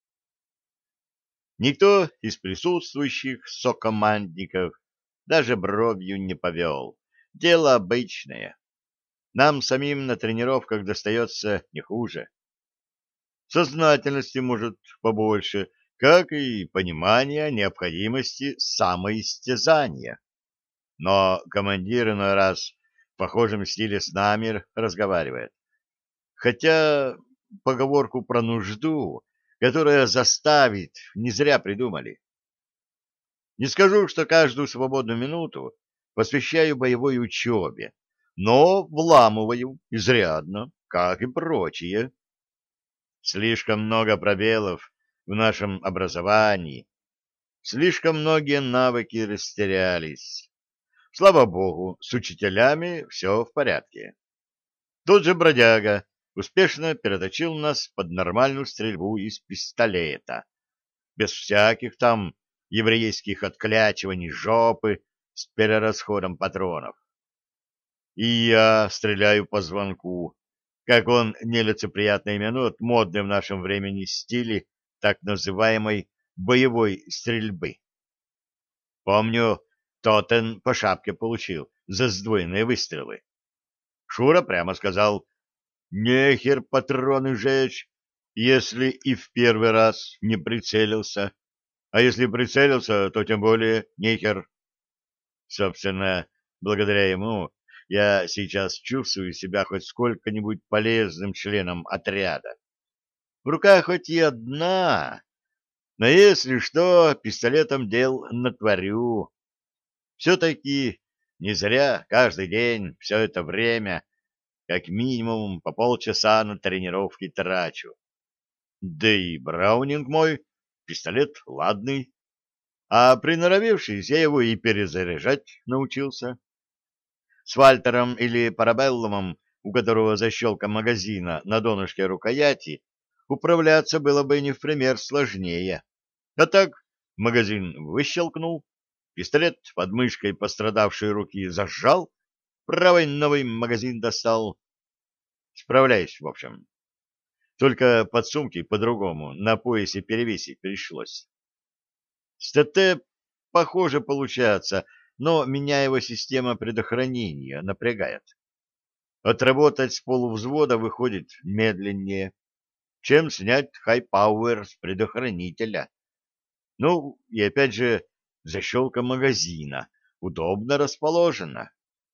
Никто из присутствующих сокомандников даже бровью не повел. Дело обычное. Нам самим на тренировках достается не хуже. Сознательности, может, побольше, как и понимания необходимости самоистязания. Но командир иной раз в похожем стиле с нами разговаривает. Хотя поговорку про нужду, которая заставит, не зря придумали. Не скажу, что каждую свободную минуту посвящаю боевой учебе, но вламываю изрядно, как и прочие. Слишком много пробелов в нашем образовании, слишком многие навыки растерялись. Слава богу, с учителями все в порядке. Тот же бродяга успешно переточил нас под нормальную стрельбу из пистолета, без всяких там еврейских отклячиваний жопы с перерасходом патронов. И я стреляю по звонку, как он нелицеприятно именует модный в нашем времени стиле так называемой боевой стрельбы. Помню, Тотен по шапке получил за сдвоенные выстрелы. Шура прямо сказал: «Нехер патроны жечь, если и в первый раз не прицелился, а если прицелился, то тем более нехер». Собственно, благодаря ему я сейчас чувствую себя хоть сколько-нибудь полезным членом отряда. В руках хоть и одна, но если что, пистолетом дел натворю. Все-таки не зря каждый день все это время как минимум по полчаса на тренировки трачу. Да и браунинг мой, пистолет ладный, а приноровившись, я его и перезаряжать научился. С Вальтером или Парабеллумом, у которого защелка магазина на донышке рукояти, управляться было бы не в пример сложнее. А так магазин выщелкнул, пистолет под мышкой пострадавшей руки зажал, правой новый магазин достал. Справляюсь, в общем. Только подсумки по-другому на поясе перевесить пришлось. С ТТ похоже получается, но меня его система предохранения напрягает. Отработать с полувзвода выходит медленнее, чем снять хай-пауэр с предохранителя. Ну, и опять же, защелка магазина удобно расположена.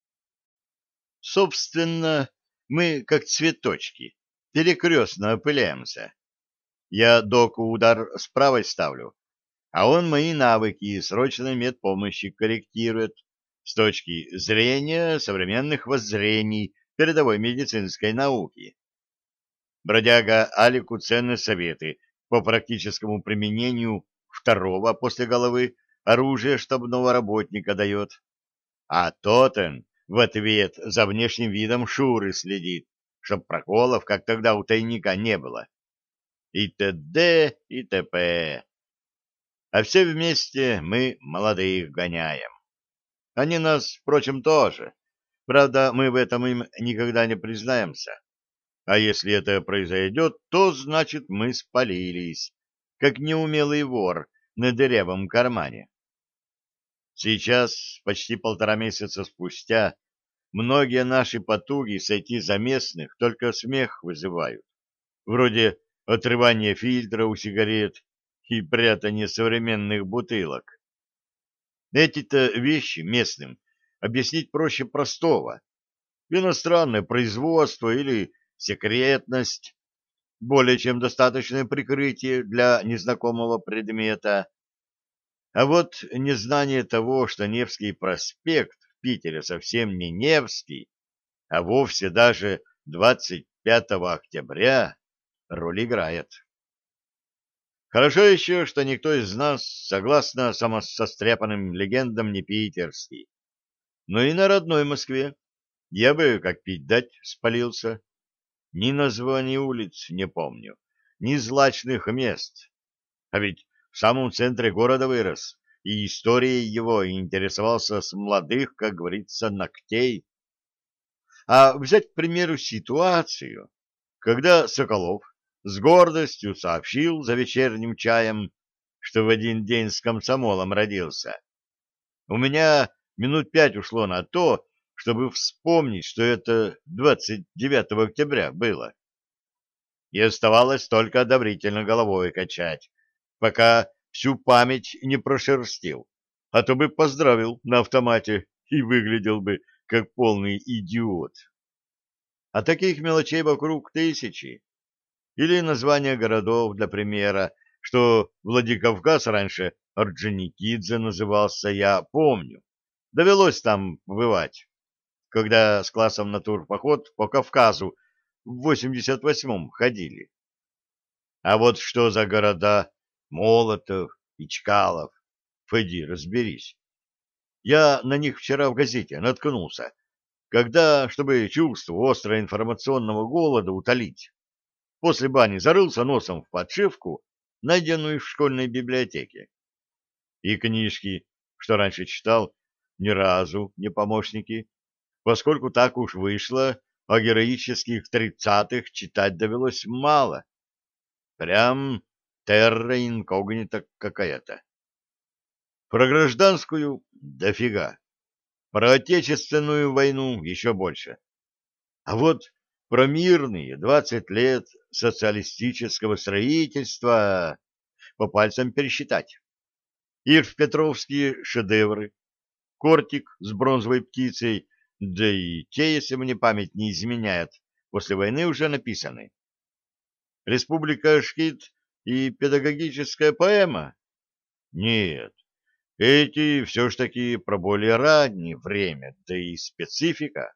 Собственно, мы как цветочки, перекрестно опыляемся. Я доку удар с правой ставлю, а он мои навыки срочной медпомощи корректирует с точки зрения современных воззрений передовой медицинской науки. бродяга Алику ценные советы по практическому применению второго после головы оружия штабного работника дает. А тот он в ответ за внешним видом Шуры следит, чтоб проколов, как тогда у тайника, не было. И т.д. и т.п. А все вместе мы молодых гоняем. Они нас, впрочем, тоже. Правда, мы в этом им никогда не признаемся. А если это произойдет, то значит мы спалились, как неумелый вор на дырявом кармане. Сейчас, почти полтора месяца спустя, многие наши потуги сойти за местных только смех вызывают. Вроде отрывания фильтра у сигарет и прятания современных бутылок. Эти-то вещи местным объяснить проще простого. Иностранное производство или секретность, более чем достаточное прикрытие для незнакомого предмета. А вот незнание того, что Невский проспект в Питере совсем не Невский, а вовсе даже двадцать пятого октября, роль играет. Хорошо еще, что никто из нас, согласно самосостряпанным легендам, не питерский. Но и на родной Москве я бы, как пить дать, спалился. Ни названий улиц не помню, ни злачных мест. А ведь в самом центре города вырос, и историей его интересовался с молодых, как говорится, ногтей. А взять, к примеру, ситуацию, когда Соколов с гордостью сообщил за вечерним чаем, что в один день с комсомолом родился. У меня минут пять ушло на то, чтобы вспомнить, что это двадцать девятого октября было. И оставалось только одобрительно головой качать, пока всю память не прошерстил, а то бы поздравил на автомате и выглядел бы как полный идиот. А таких мелочей вокруг тысячи. Или названия городов для примера, что Владикавказ раньше Орджоникидзе назывался, я помню. Довелось там бывать, когда с классом на турпоход по Кавказу в восемьдесят восьмом ходили. А вот что за города Молотов и Чкалов, пойди разберись. Я на них вчера в газете наткнулся, когда, чтобы чувство остро-информационного голода утолить, после бани зарылся носом в подшивку, найденную в школьной библиотеке. И книжки, что раньше читал, ни разу не помощники, поскольку так уж вышло, о героических тридцатых читать довелось мало. Прям терра инкогнита какая-то. Про гражданскую — дофига. Про Отечественную войну еще больше. А вот про мирные двадцать лет социалистического строительства по пальцам пересчитать. Ирв-Петровские шедевры, Кортик с бронзовой птицей, да и те, если мне память не изменяет, после войны уже написаны. Республика Шкит и педагогическая поэма? Нет, эти все ж таки про более раннее время, да и специфика.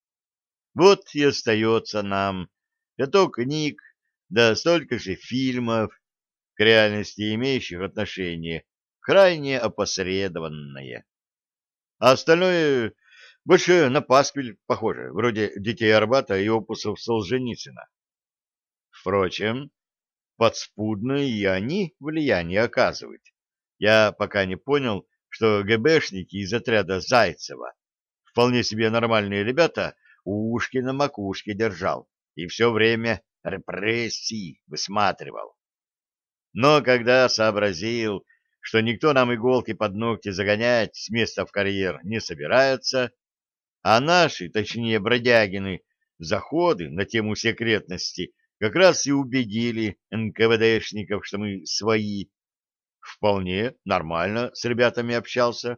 Вот и остается нам пяток книг, да столько же фильмов, к реальности имеющих отношение, крайне опосредованное. А остальное больше на пасквиль похоже, вроде «Детей Арбата» и опусов Солженицына. Впрочем, подспудно и они влияние оказывают. Я пока не понял, что ГБшники из отряда Зайцева, вполне себе нормальные ребята, ушки на макушке держал и все время репрессий высматривал. Но когда сообразил, что никто нам иголки под ногти загонять с места в карьер не собирается, а наши, точнее бродягины, заходы на тему секретности как раз и убедили эн ка вэ дэшников, что мы свои, вполне нормально с ребятами общался.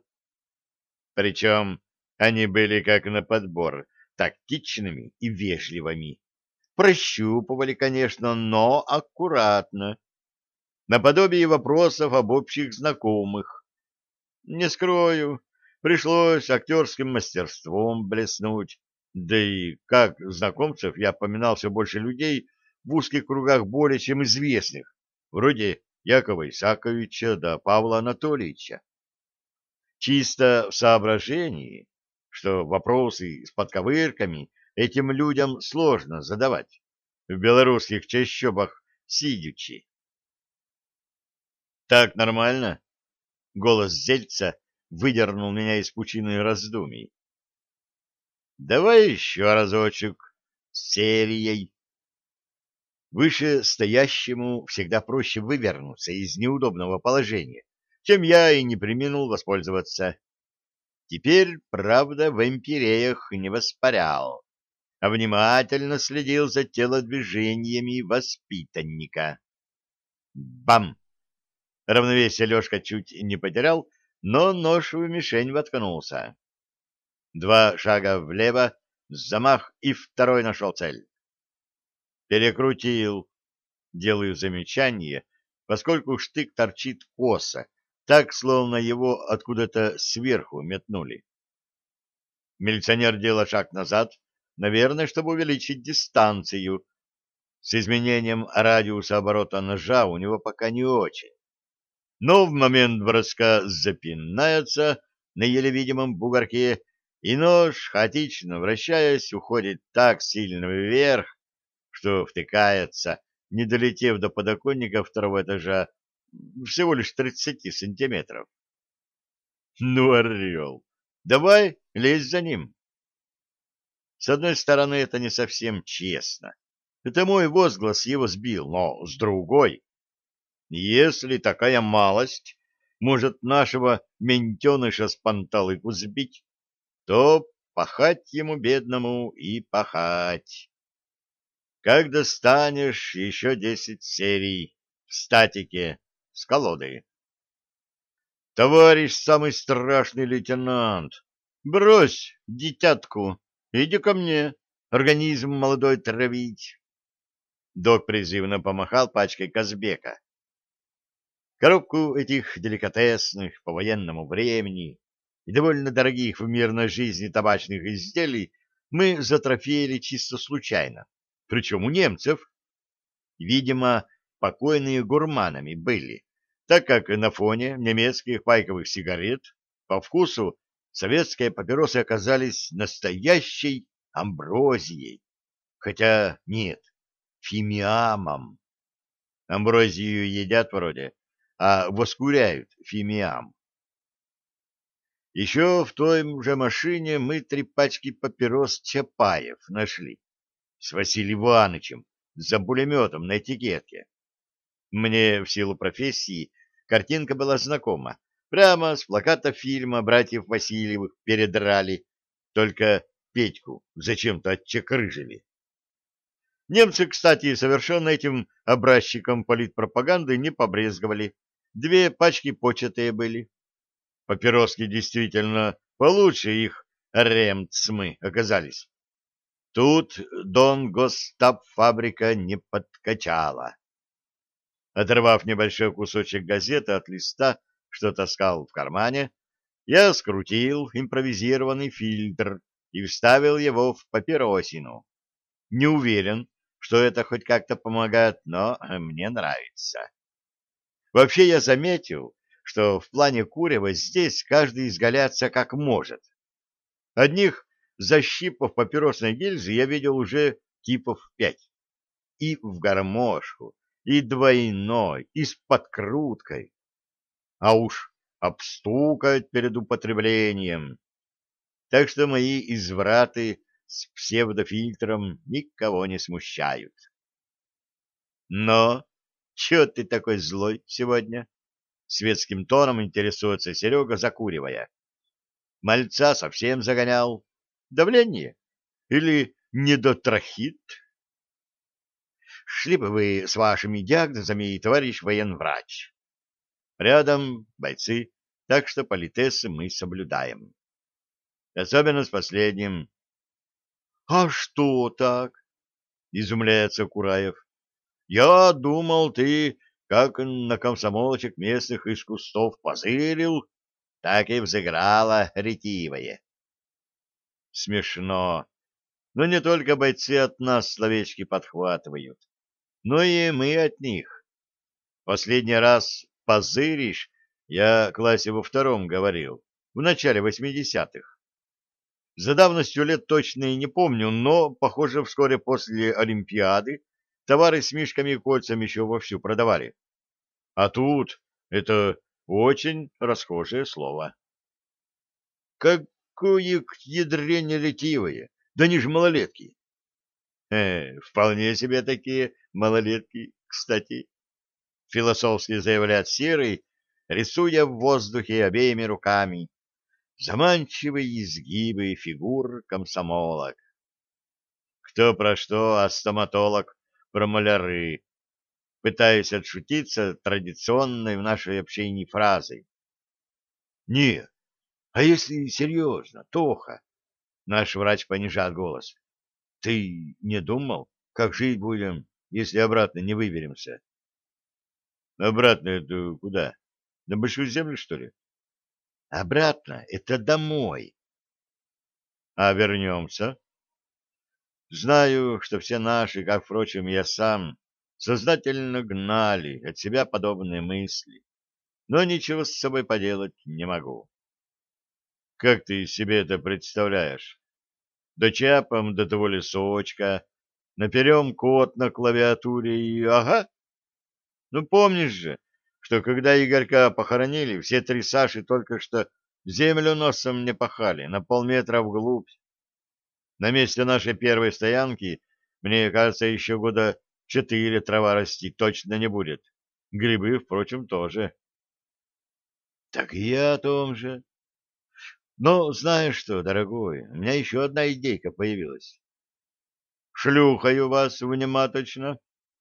Причем они были как на подбор, тактичными и вежливыми. Прощупывали, конечно, но аккуратно, наподобие вопросов об общих знакомых. Не скрою, пришлось актерским мастерством блеснуть, да и как знакомцев я поминал все больше людей, в узких кругах более чем известных, вроде Якова Исааковича да Павла Анатольевича. Чисто в соображении, что вопросы с подковырками этим людям сложно задавать в белорусских чащобах сидячи. «Так нормально?» — голос Зельца выдернул меня из пучины раздумий. «Давай еще разочек с серией». Вышестоящему всегда проще вывернуться из неудобного положения, чем я и не преминул воспользоваться. Теперь, правда, в империях не воспарял, а внимательно следил за телодвижениями воспитанника. Бам! Равновесие Лешка чуть не потерял, но нож в мишень воткнулся. Два шага влево, замах, и второй нашел цель. Перекрутил. Делаю замечание, поскольку штык торчит косо, так, словно его откуда-то сверху метнули. Милиционер делал шаг назад, наверное, чтобы увеличить дистанцию. С изменением радиуса оборота ножа у него пока не очень. Но в момент броска запинается на еле видимом бугорке, и нож, хаотично вращаясь, уходит так сильно вверх, что втыкается, не долетев до подоконника второго этажа, всего лишь тридцати сантиметров. Ну, орел! Давай, лезь за ним. С одной стороны, это не совсем честно. Это мой возглас его сбил, но с другой, если такая малость может нашего ментеныша с панталыку сбить, то пахать ему, бедному, и пахать. Как достанешь еще десять серий в статике с колодой? Товарищ самый страшный лейтенант, брось дитятку, иди ко мне, организм молодой травить. Док призывно помахал пачкой Казбека. Коробку этих деликатесных по военному времени и довольно дорогих в мирной жизни табачных изделий мы затрофеяли чисто случайно, причем у немцев. Видимо, покойные гурманами были, так как на фоне немецких пайковых сигарет по вкусу советские папиросы оказались настоящей амброзией. Хотя нет, фимиамом. Амброзию едят вроде, а воскуряют фимиам. Еще в той же машине мы три пачки папирос Чапаев нашли с Василием Ивановичем за пулеметом на этикетке. Мне в силу профессии картинка была знакома. Прямо с плаката фильма братьев Васильевых передрали, только Петьку зачем-то отчекрыжили. Немцы, кстати, совершенно этим образчиком политпропаганды не побрезговали. Две пачки початые были. Папироски действительно получше их ремцмы оказались. Тут Дон Гостап фабрика не подкачала. Оторвав небольшой кусочек газеты от листа, что таскал в кармане, я скрутил импровизированный фильтр и вставил его в папиросину. Не уверен, что это хоть как-то помогает, но мне нравится. Вообще я заметил, что в плане курева здесь каждый изгаляется как может. Одних защипов папиросной гильзы я видел уже типов пять. И в гармошку, и двойной, и с подкруткой. А уж обстукать перед употреблением. Так что мои извраты с псевдофильтром никого не смущают. Но чё ты такой злой сегодня? Светским тоном интересуется Серега, закуривая. Мальца совсем загонял. Давление? Или недотрахит? Шли бы вы с вашими диагнозами, товарищ военврач. Рядом бойцы, так что политесы мы соблюдаем. Особенно с последним. — А что так? — изумляется Кураев. — Я думал, ты, как на комсомолочек местных из кустов позырил, так и взыграла ретивое. Смешно. Но не только бойцы от нас словечки подхватывают. но и мы от них. Последний раз позыришь, я классе во втором говорил, в начале восьмидесятых. За давностью лет точно и не помню, но, похоже, вскоре после Олимпиады товары с мишками и кольцами еще вовсю продавали. А тут это очень расхожее слово. Какое к ядрене ретивое! Да они же малолетки. Э, вполне себе такие малолетки, кстати, философски заявляет Серый, рисуя в воздухе обеими руками заманчивые изгибы фигур комсомолок. Кто про что, а стоматолог про маляры, пытаясь отшутиться традиционной в нашей общении фразой. Не, а если серьезно, Тоха, наш врач понижает голос. Ты не думал, как жить будем, если обратно не выберемся? Обратно это куда? На большую землю, что ли? Обратно это домой. А вернемся? Знаю, что все наши, как, впрочем, и я сам, сознательно гнали от себя подобные мысли, но ничего с собой поделать не могу. Как ты себе это представляешь? Дочапом до того лесочка, наперем код на клавиатуре и ага. Ну, помнишь же, что когда Игорька похоронили, все три Саши только что землю носом не пахали, на полметра вглубь. На месте нашей первой стоянки, мне кажется, еще года четыре трава расти точно не будет. Грибы, впрочем, тоже. Так и я о том же. Но знаешь что, дорогой, у меня еще одна идейка появилась. Шлюхаю вас внимательно.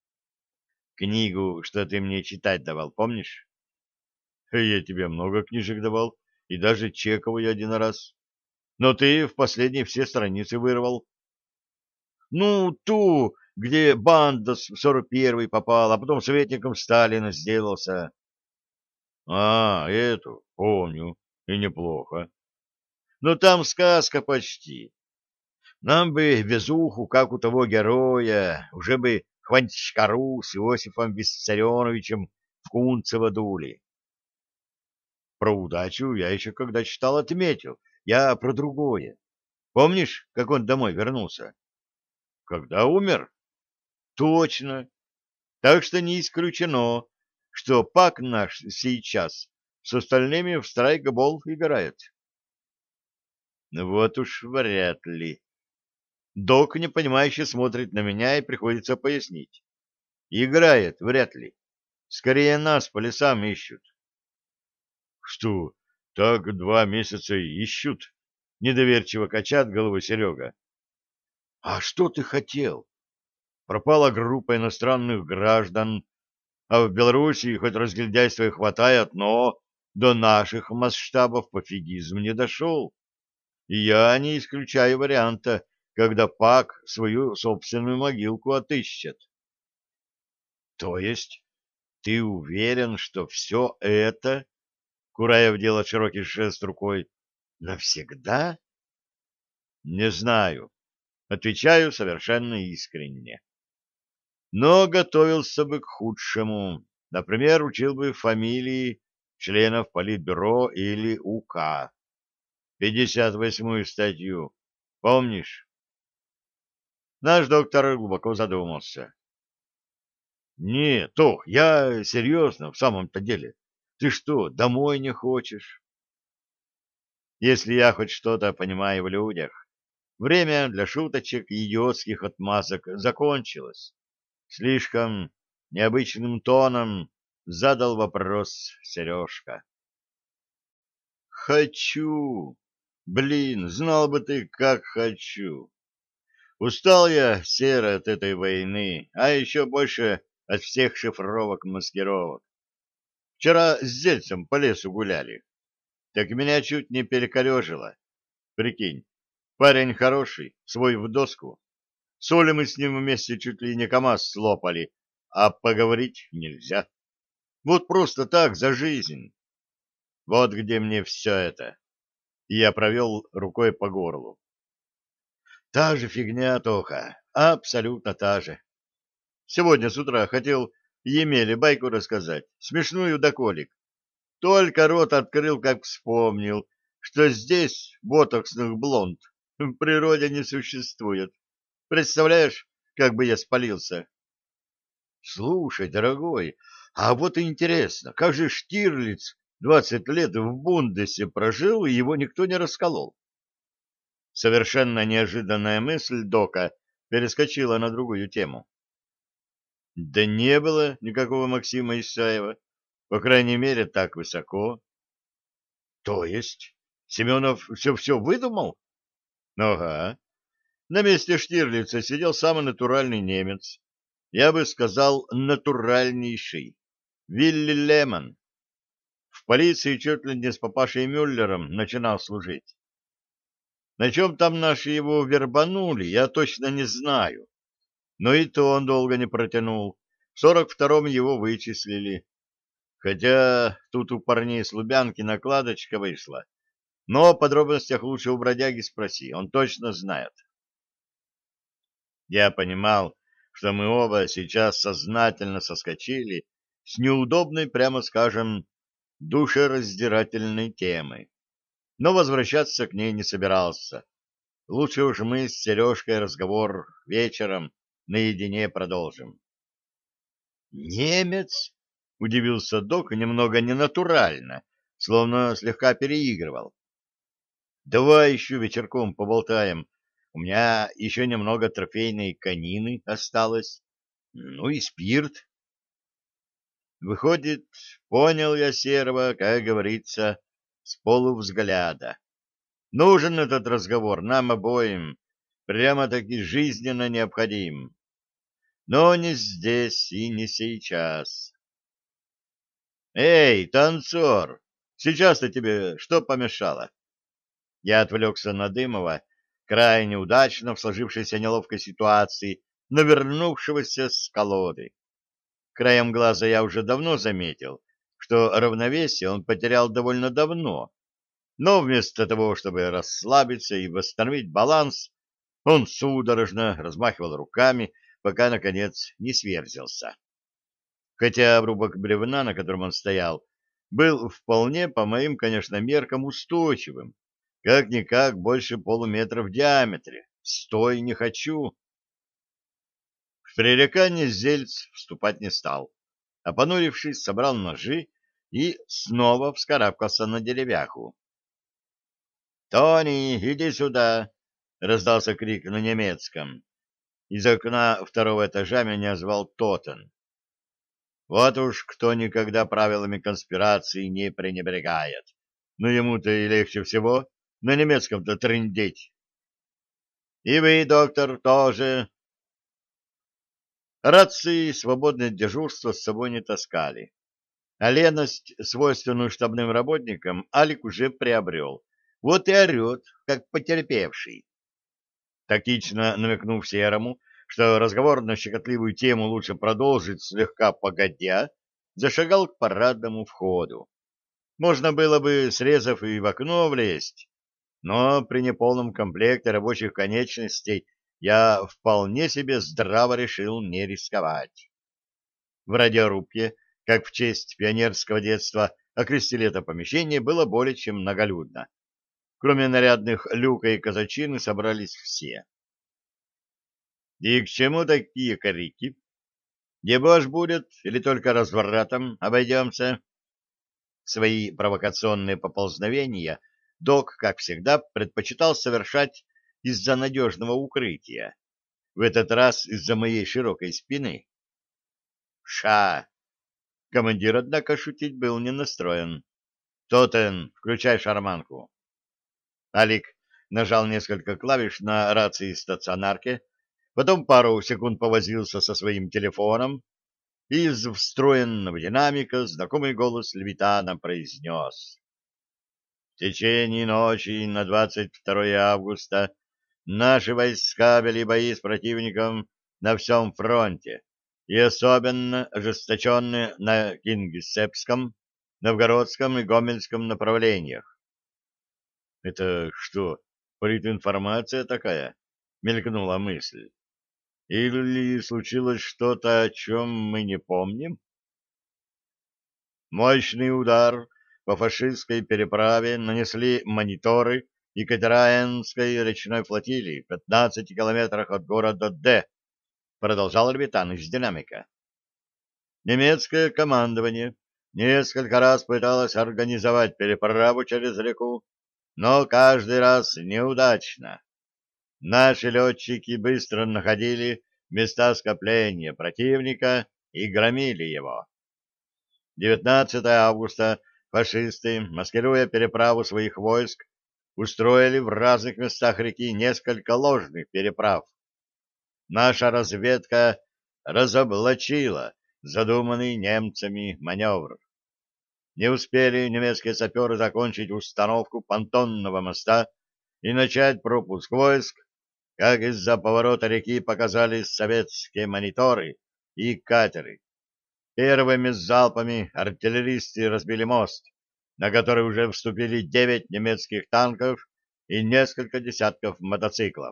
Книгу, что ты мне читать давал, помнишь? Я тебе много книжек давал, и даже чековую один раз. Но ты в последние все страницы вырвал. Ну, ту, где банда в сорок первый попал, а потом советником Сталина сделался. А, эту, помню, и неплохо. Но там сказка почти. Нам бы везуху, как у того героя, уже бы Хванчкару с Иосифом Виссарионовичем в Кунцево дули. Про удачу я еще когда читал отметил. Я про другое. Помнишь, как он домой вернулся? Когда умер? Точно. Так что не исключено, что Пак наш сейчас с остальными в страйкбол играет. Вот уж вряд ли. Док непонимающе смотрит на меня и приходится пояснить. Играет вряд ли. Скорее нас по лесам ищут. Что, так два месяца ищут? Недоверчиво качает головой Серега. А что ты хотел? Пропала группа иностранных граждан, а в Белоруссии хоть разгильдяйства и хватает, но до наших масштабов пофигизм не дошел. И я не исключаю варианта, когда Пак свою собственную могилку отыщет. То есть ты уверен, что все это, Кураев делал широкий жест рукой, навсегда? Не знаю. Отвечаю совершенно искренне. Но готовился бы к худшему. Например, учил бы фамилии членов Политбюро или УК. пятьдесят восьмую статью. Помнишь? Наш доктор глубоко задумался. Не, Тох, я серьезно, в самом-то деле. Ты что, домой не хочешь? Если я хоть что-то понимаю в людях, время для шуточек и идиотских отмазок закончилось. Слишком необычным тоном задал вопрос Сережка. Хочу. Блин, знал бы ты, как хочу. Устал я, Серый, от этой войны, а еще больше от всех шифровок-маскировок. Вчера с Зельцем по лесу гуляли. Так меня чуть не перекорежило. Прикинь, парень хороший, свой в доску. Соли мы с ним вместе чуть ли не КамАЗ слопали, а поговорить нельзя. Вот просто так, за жизнь. Вот где мне все это. И я провел рукой по горлу. Та же фигня, Тоха, абсолютно та же. Сегодня с утра хотел Емеле байку рассказать, смешную да колик. Только рот открыл, как вспомнил, что здесь ботоксных блонд в природе не существует. Представляешь, как бы я спалился? Слушай, дорогой, а вот интересно, как же Штирлиц двадцать лет в Бундесе прожил, и его никто не расколол? Совершенно неожиданная мысль Дока перескочила на другую тему. Да не было никакого Максима Исаева, по крайней мере, так высоко. То есть Семенов все-все выдумал? Ага. На месте Штирлица сидел самый натуральный немец. Я бы сказал, натуральнейший. Вилли Лемон. В полиции чуть ли не с папашей Мюллером начинал служить. На чем там наши его вербанули, я точно не знаю. Но и то он долго не протянул. В сорок втором его вычислили. Хотя тут у парней с Лубянки накладочка вышла. Но о подробностях лучше у бродяги спроси, он точно знает. Я понимал, что мы оба сейчас сознательно соскочили с неудобной, прямо скажем, душераздирательной темы. Но возвращаться к ней не собирался. Лучше уж мы с Сережкой разговор вечером наедине продолжим. «Немец?» — удивился док немного ненатурально, словно слегка переигрывал. «Давай еще вечерком поболтаем. У меня еще немного трофейной конины осталось. Ну и спирт». Выходит, понял я Серого, как говорится, с полувзгляда. Нужен этот разговор нам обоим, прямо-таки жизненно необходим. Но не здесь и не сейчас. «Эй, танцор, сейчас-то тебе что помешало?» Я отвлекся на Дымова, крайне удачно в сложившейся неловкой ситуации, но вернувшегося с колоды. Краем глаза я уже давно заметил, что равновесие он потерял довольно давно, но вместо того, чтобы расслабиться и восстановить баланс, он судорожно размахивал руками, пока, наконец, не сверзился. Хотя обрубок бревна, на котором он стоял, был вполне, по моим, конечно, меркам устойчивым, как-никак больше полуметра в диаметре. Стой, не хочу. В пререкание Зельц вступать не стал, а, понурившись, собрал ножи и снова вскарабкался на деревяху. «Тони, иди сюда!» — раздался крик на немецком. Из окна второго этажа меня звал Тотен. Вот уж кто никогда правилами конспирации не пренебрегает. Но ему-то и легче всего на немецком-то трындеть. И вы, доктор, тоже. Рации свободное дежурство с собой не таскали. А леность, свойственную штабным работникам, Алик уже приобрел. Вот и орет, как потерпевший. Тактично намекнув Серому, что разговор на щекотливую тему лучше продолжить слегка погодя, зашагал к парадному входу. Можно было бы, срезав, и в окно влезть, но при неполном комплекте рабочих конечностей я вполне себе здраво решил не рисковать. В радиорубке, как в честь пионерского детства, окрестили это помещение, было более чем многолюдно. Кроме нарядных Люка и Казачины собрались все. И к чему такие крики? Дебош будет или только развратом обойдемся? Свои провокационные поползновения док, как всегда, предпочитал совершать из-за надежного укрытия. В этот раз из-за моей широкой спины. Ша! Командир, однако, шутить был не настроен. Тотен, включай шарманку. Алик нажал несколько клавиш на рации стационарке, потом пару секунд повозился со своим телефоном, и из встроенного динамика знакомый голос Левитана произнес: «В течение ночи на двадцать второе августа наши войска вели бои с противником на всем фронте, и особенно ожесточенные на Кингисеппском, Новгородском и Гомельском направлениях». «Это что, политинформация такая?» — мелькнула мысль. Или случилось что-то, о чем мы не помним? Мощный удар по фашистской переправе нанесли мониторы и катера Энской речной флотилии в пятнадцати километрах от города Д, продолжал Эрбитан из динамика. Немецкое командование несколько раз пыталось организовать переправу через реку, но каждый раз неудачно. Наши летчики быстро находили места скопления противника и громили его. девятнадцатого августа фашисты, маскируя переправу своих войск, устроили в разных местах реки несколько ложных переправ. Наша разведка разоблачила задуманный немцами маневр. Не успели немецкие саперы закончить установку понтонного моста и начать пропуск войск, как из-за поворота реки показались советские мониторы и катеры. Первыми залпами артиллеристы разбили мост, на который уже вступили девять немецких танков и несколько десятков мотоциклов.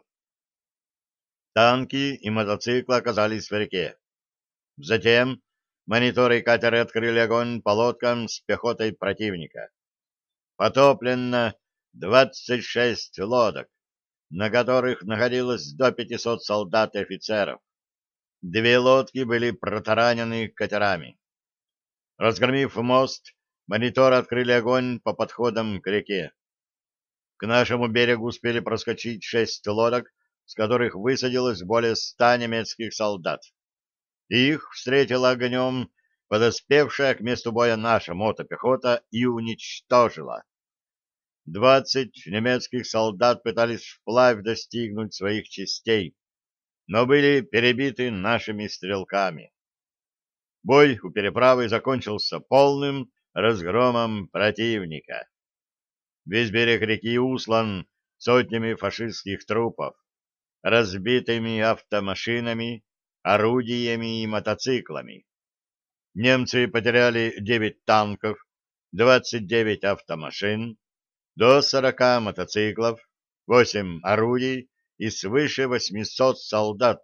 Танки и мотоциклы оказались в реке. Затем мониторы и катеры открыли огонь по лодкам с пехотой противника. Потоплено двадцать шесть лодок, на которых находилось до пятисот солдат и офицеров. Две лодки были протаранены катерами. Разгромив мост, мониторы открыли огонь по подходам к реке. К нашему берегу успели проскочить шесть лодок, с которых высадилось более ста немецких солдат. Их встретила огнем подоспевшая к месту боя наша мотопехота и уничтожила. Двадцать немецких солдат пытались вплавь достигнуть своих частей, но были перебиты нашими стрелками. Бой у переправы закончился полным разгромом противника. Весь берег реки услан сотнями фашистских трупов, разбитыми автомашинами, орудиями и мотоциклами. Немцы потеряли девять танков, двадцать девять автомашин, до сорока мотоциклов, восемь орудий и свыше восьмисот солдат.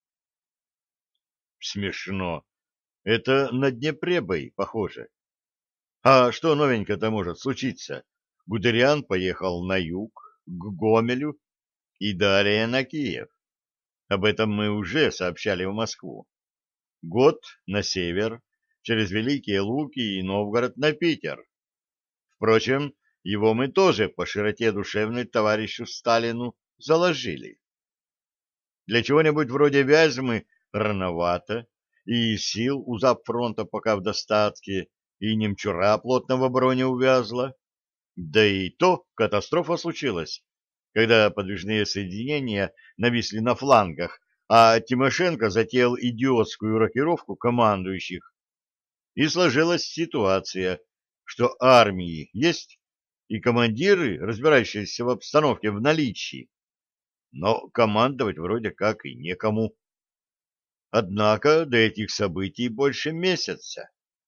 Смешно. Это на Днепре бой, похоже. А что новенько-то может случиться? Гудериан поехал на юг, к Гомелю и далее на Киев. Об этом мы уже сообщали в Москву. Год на север, через Великие Луки и Новгород на Питер. Впрочем, его мы тоже по широте душевной товарищу Сталину заложили. Для чего-нибудь вроде Вязьмы рановато, и сил у запфронта пока в достатке, и немчура плотно в обороне увязла. Да и то катастрофа случилась, когда подвижные соединения нависли на флангах, а Тимошенко затеял идиотскую рокировку командующих. И сложилась ситуация, что армии есть, и командиры, разбирающиеся в обстановке, в наличии, но командовать вроде как и некому. Однако до этих событий больше месяца.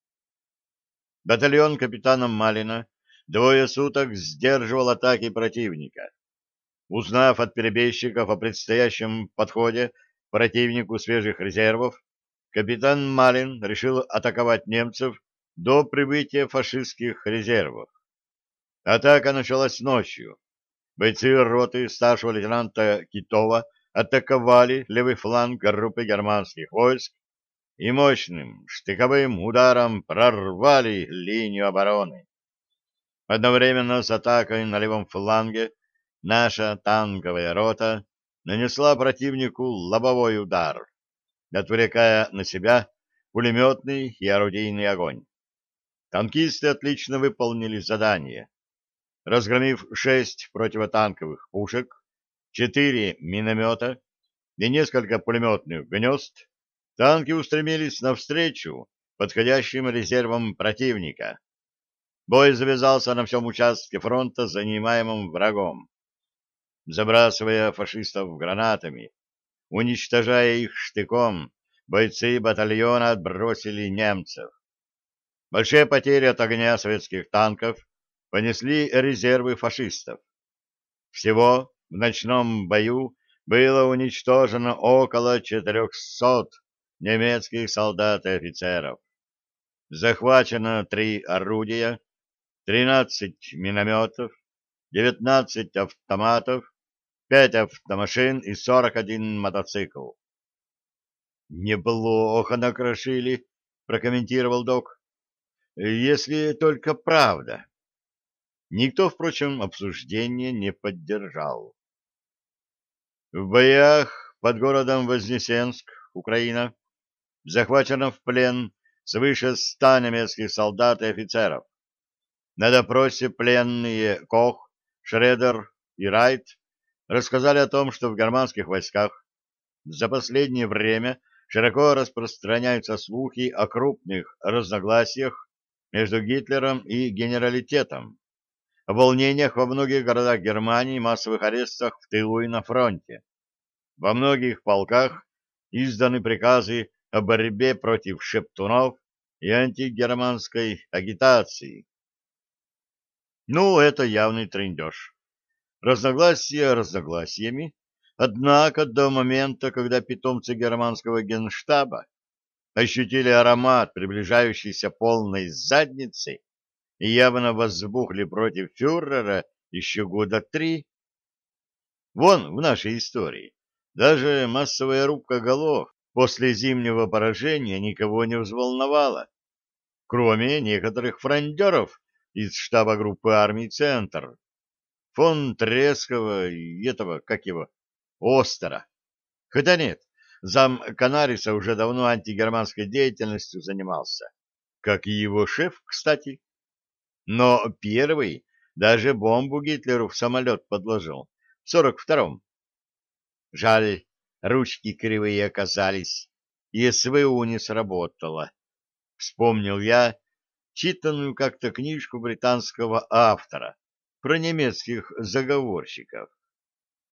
Батальон капитана Малина двое суток сдерживал атаки противника. Узнав от перебежчиков о предстоящем подходе противнику свежих резервов, капитан Малин решил атаковать немцев до прибытия фашистских резервов. Атака началась ночью. Бойцы роты старшего лейтенанта Китова атаковали левый фланг группы германских войск и мощным штыковым ударом прорвали линию обороны. Одновременно с атакой на левом фланге наша танковая рота нанесла противнику лобовой удар, отвлекая на себя пулеметный и орудийный огонь. Танкисты отлично выполнили задание. Разгромив шесть противотанковых пушек, четыре миномета и несколько пулеметных гнезд, танки устремились навстречу подходящим резервам противника. Бой завязался на всем участке фронта, занимаемом врагом. Забрасывая фашистов гранатами, уничтожая их штыком, бойцы батальона отбросили немцев. Большие потери от огня советских танков понесли резервы фашистов. Всего в ночном бою было уничтожено около четырехсот немецких солдат и офицеров. Захвачено три орудия, тринадцать минометов, девятнадцать автоматов, пять автомашин и сорок один мотоцикл. «Неплохо накрошили», — прокомментировал док. «Если только правда». Никто, впрочем, обсуждения не поддержал. В боях под городом Вознесенск, Украина, захвачено в плен свыше ста немецких солдат и офицеров. На допросе пленные Кох, Шредер и Райт рассказали о том, что в германских войсках за последнее время широко распространяются слухи о крупных разногласиях между Гитлером и генералитетом, о волнениях во многих городах Германии, массовых арестах в тылу и на фронте. Во многих полках изданы приказы о борьбе против шептунов и антигерманской агитации. Ну, это явный трындеж. Разногласия разногласиями, однако до момента, когда питомцы германского генштаба ощутили аромат приближающейся полной задницы и явно возбухли против фюрера еще года три. Вон в нашей истории даже массовая рубка голов после зимнего поражения никого не взволновала, кроме некоторых фрондеров из штаба группы армий «Центр», фон Трескова и этого, как его, Остера. Хотя нет, зам Канариса уже давно антигерманской деятельностью занимался, как и его шеф, кстати. Но первый даже бомбу Гитлеру в самолет подложил в сорок втором. Жаль, ручки кривые оказались, и СВУ не сработало. Вспомнил я читанную как-то книжку британского автора про немецких заговорщиков.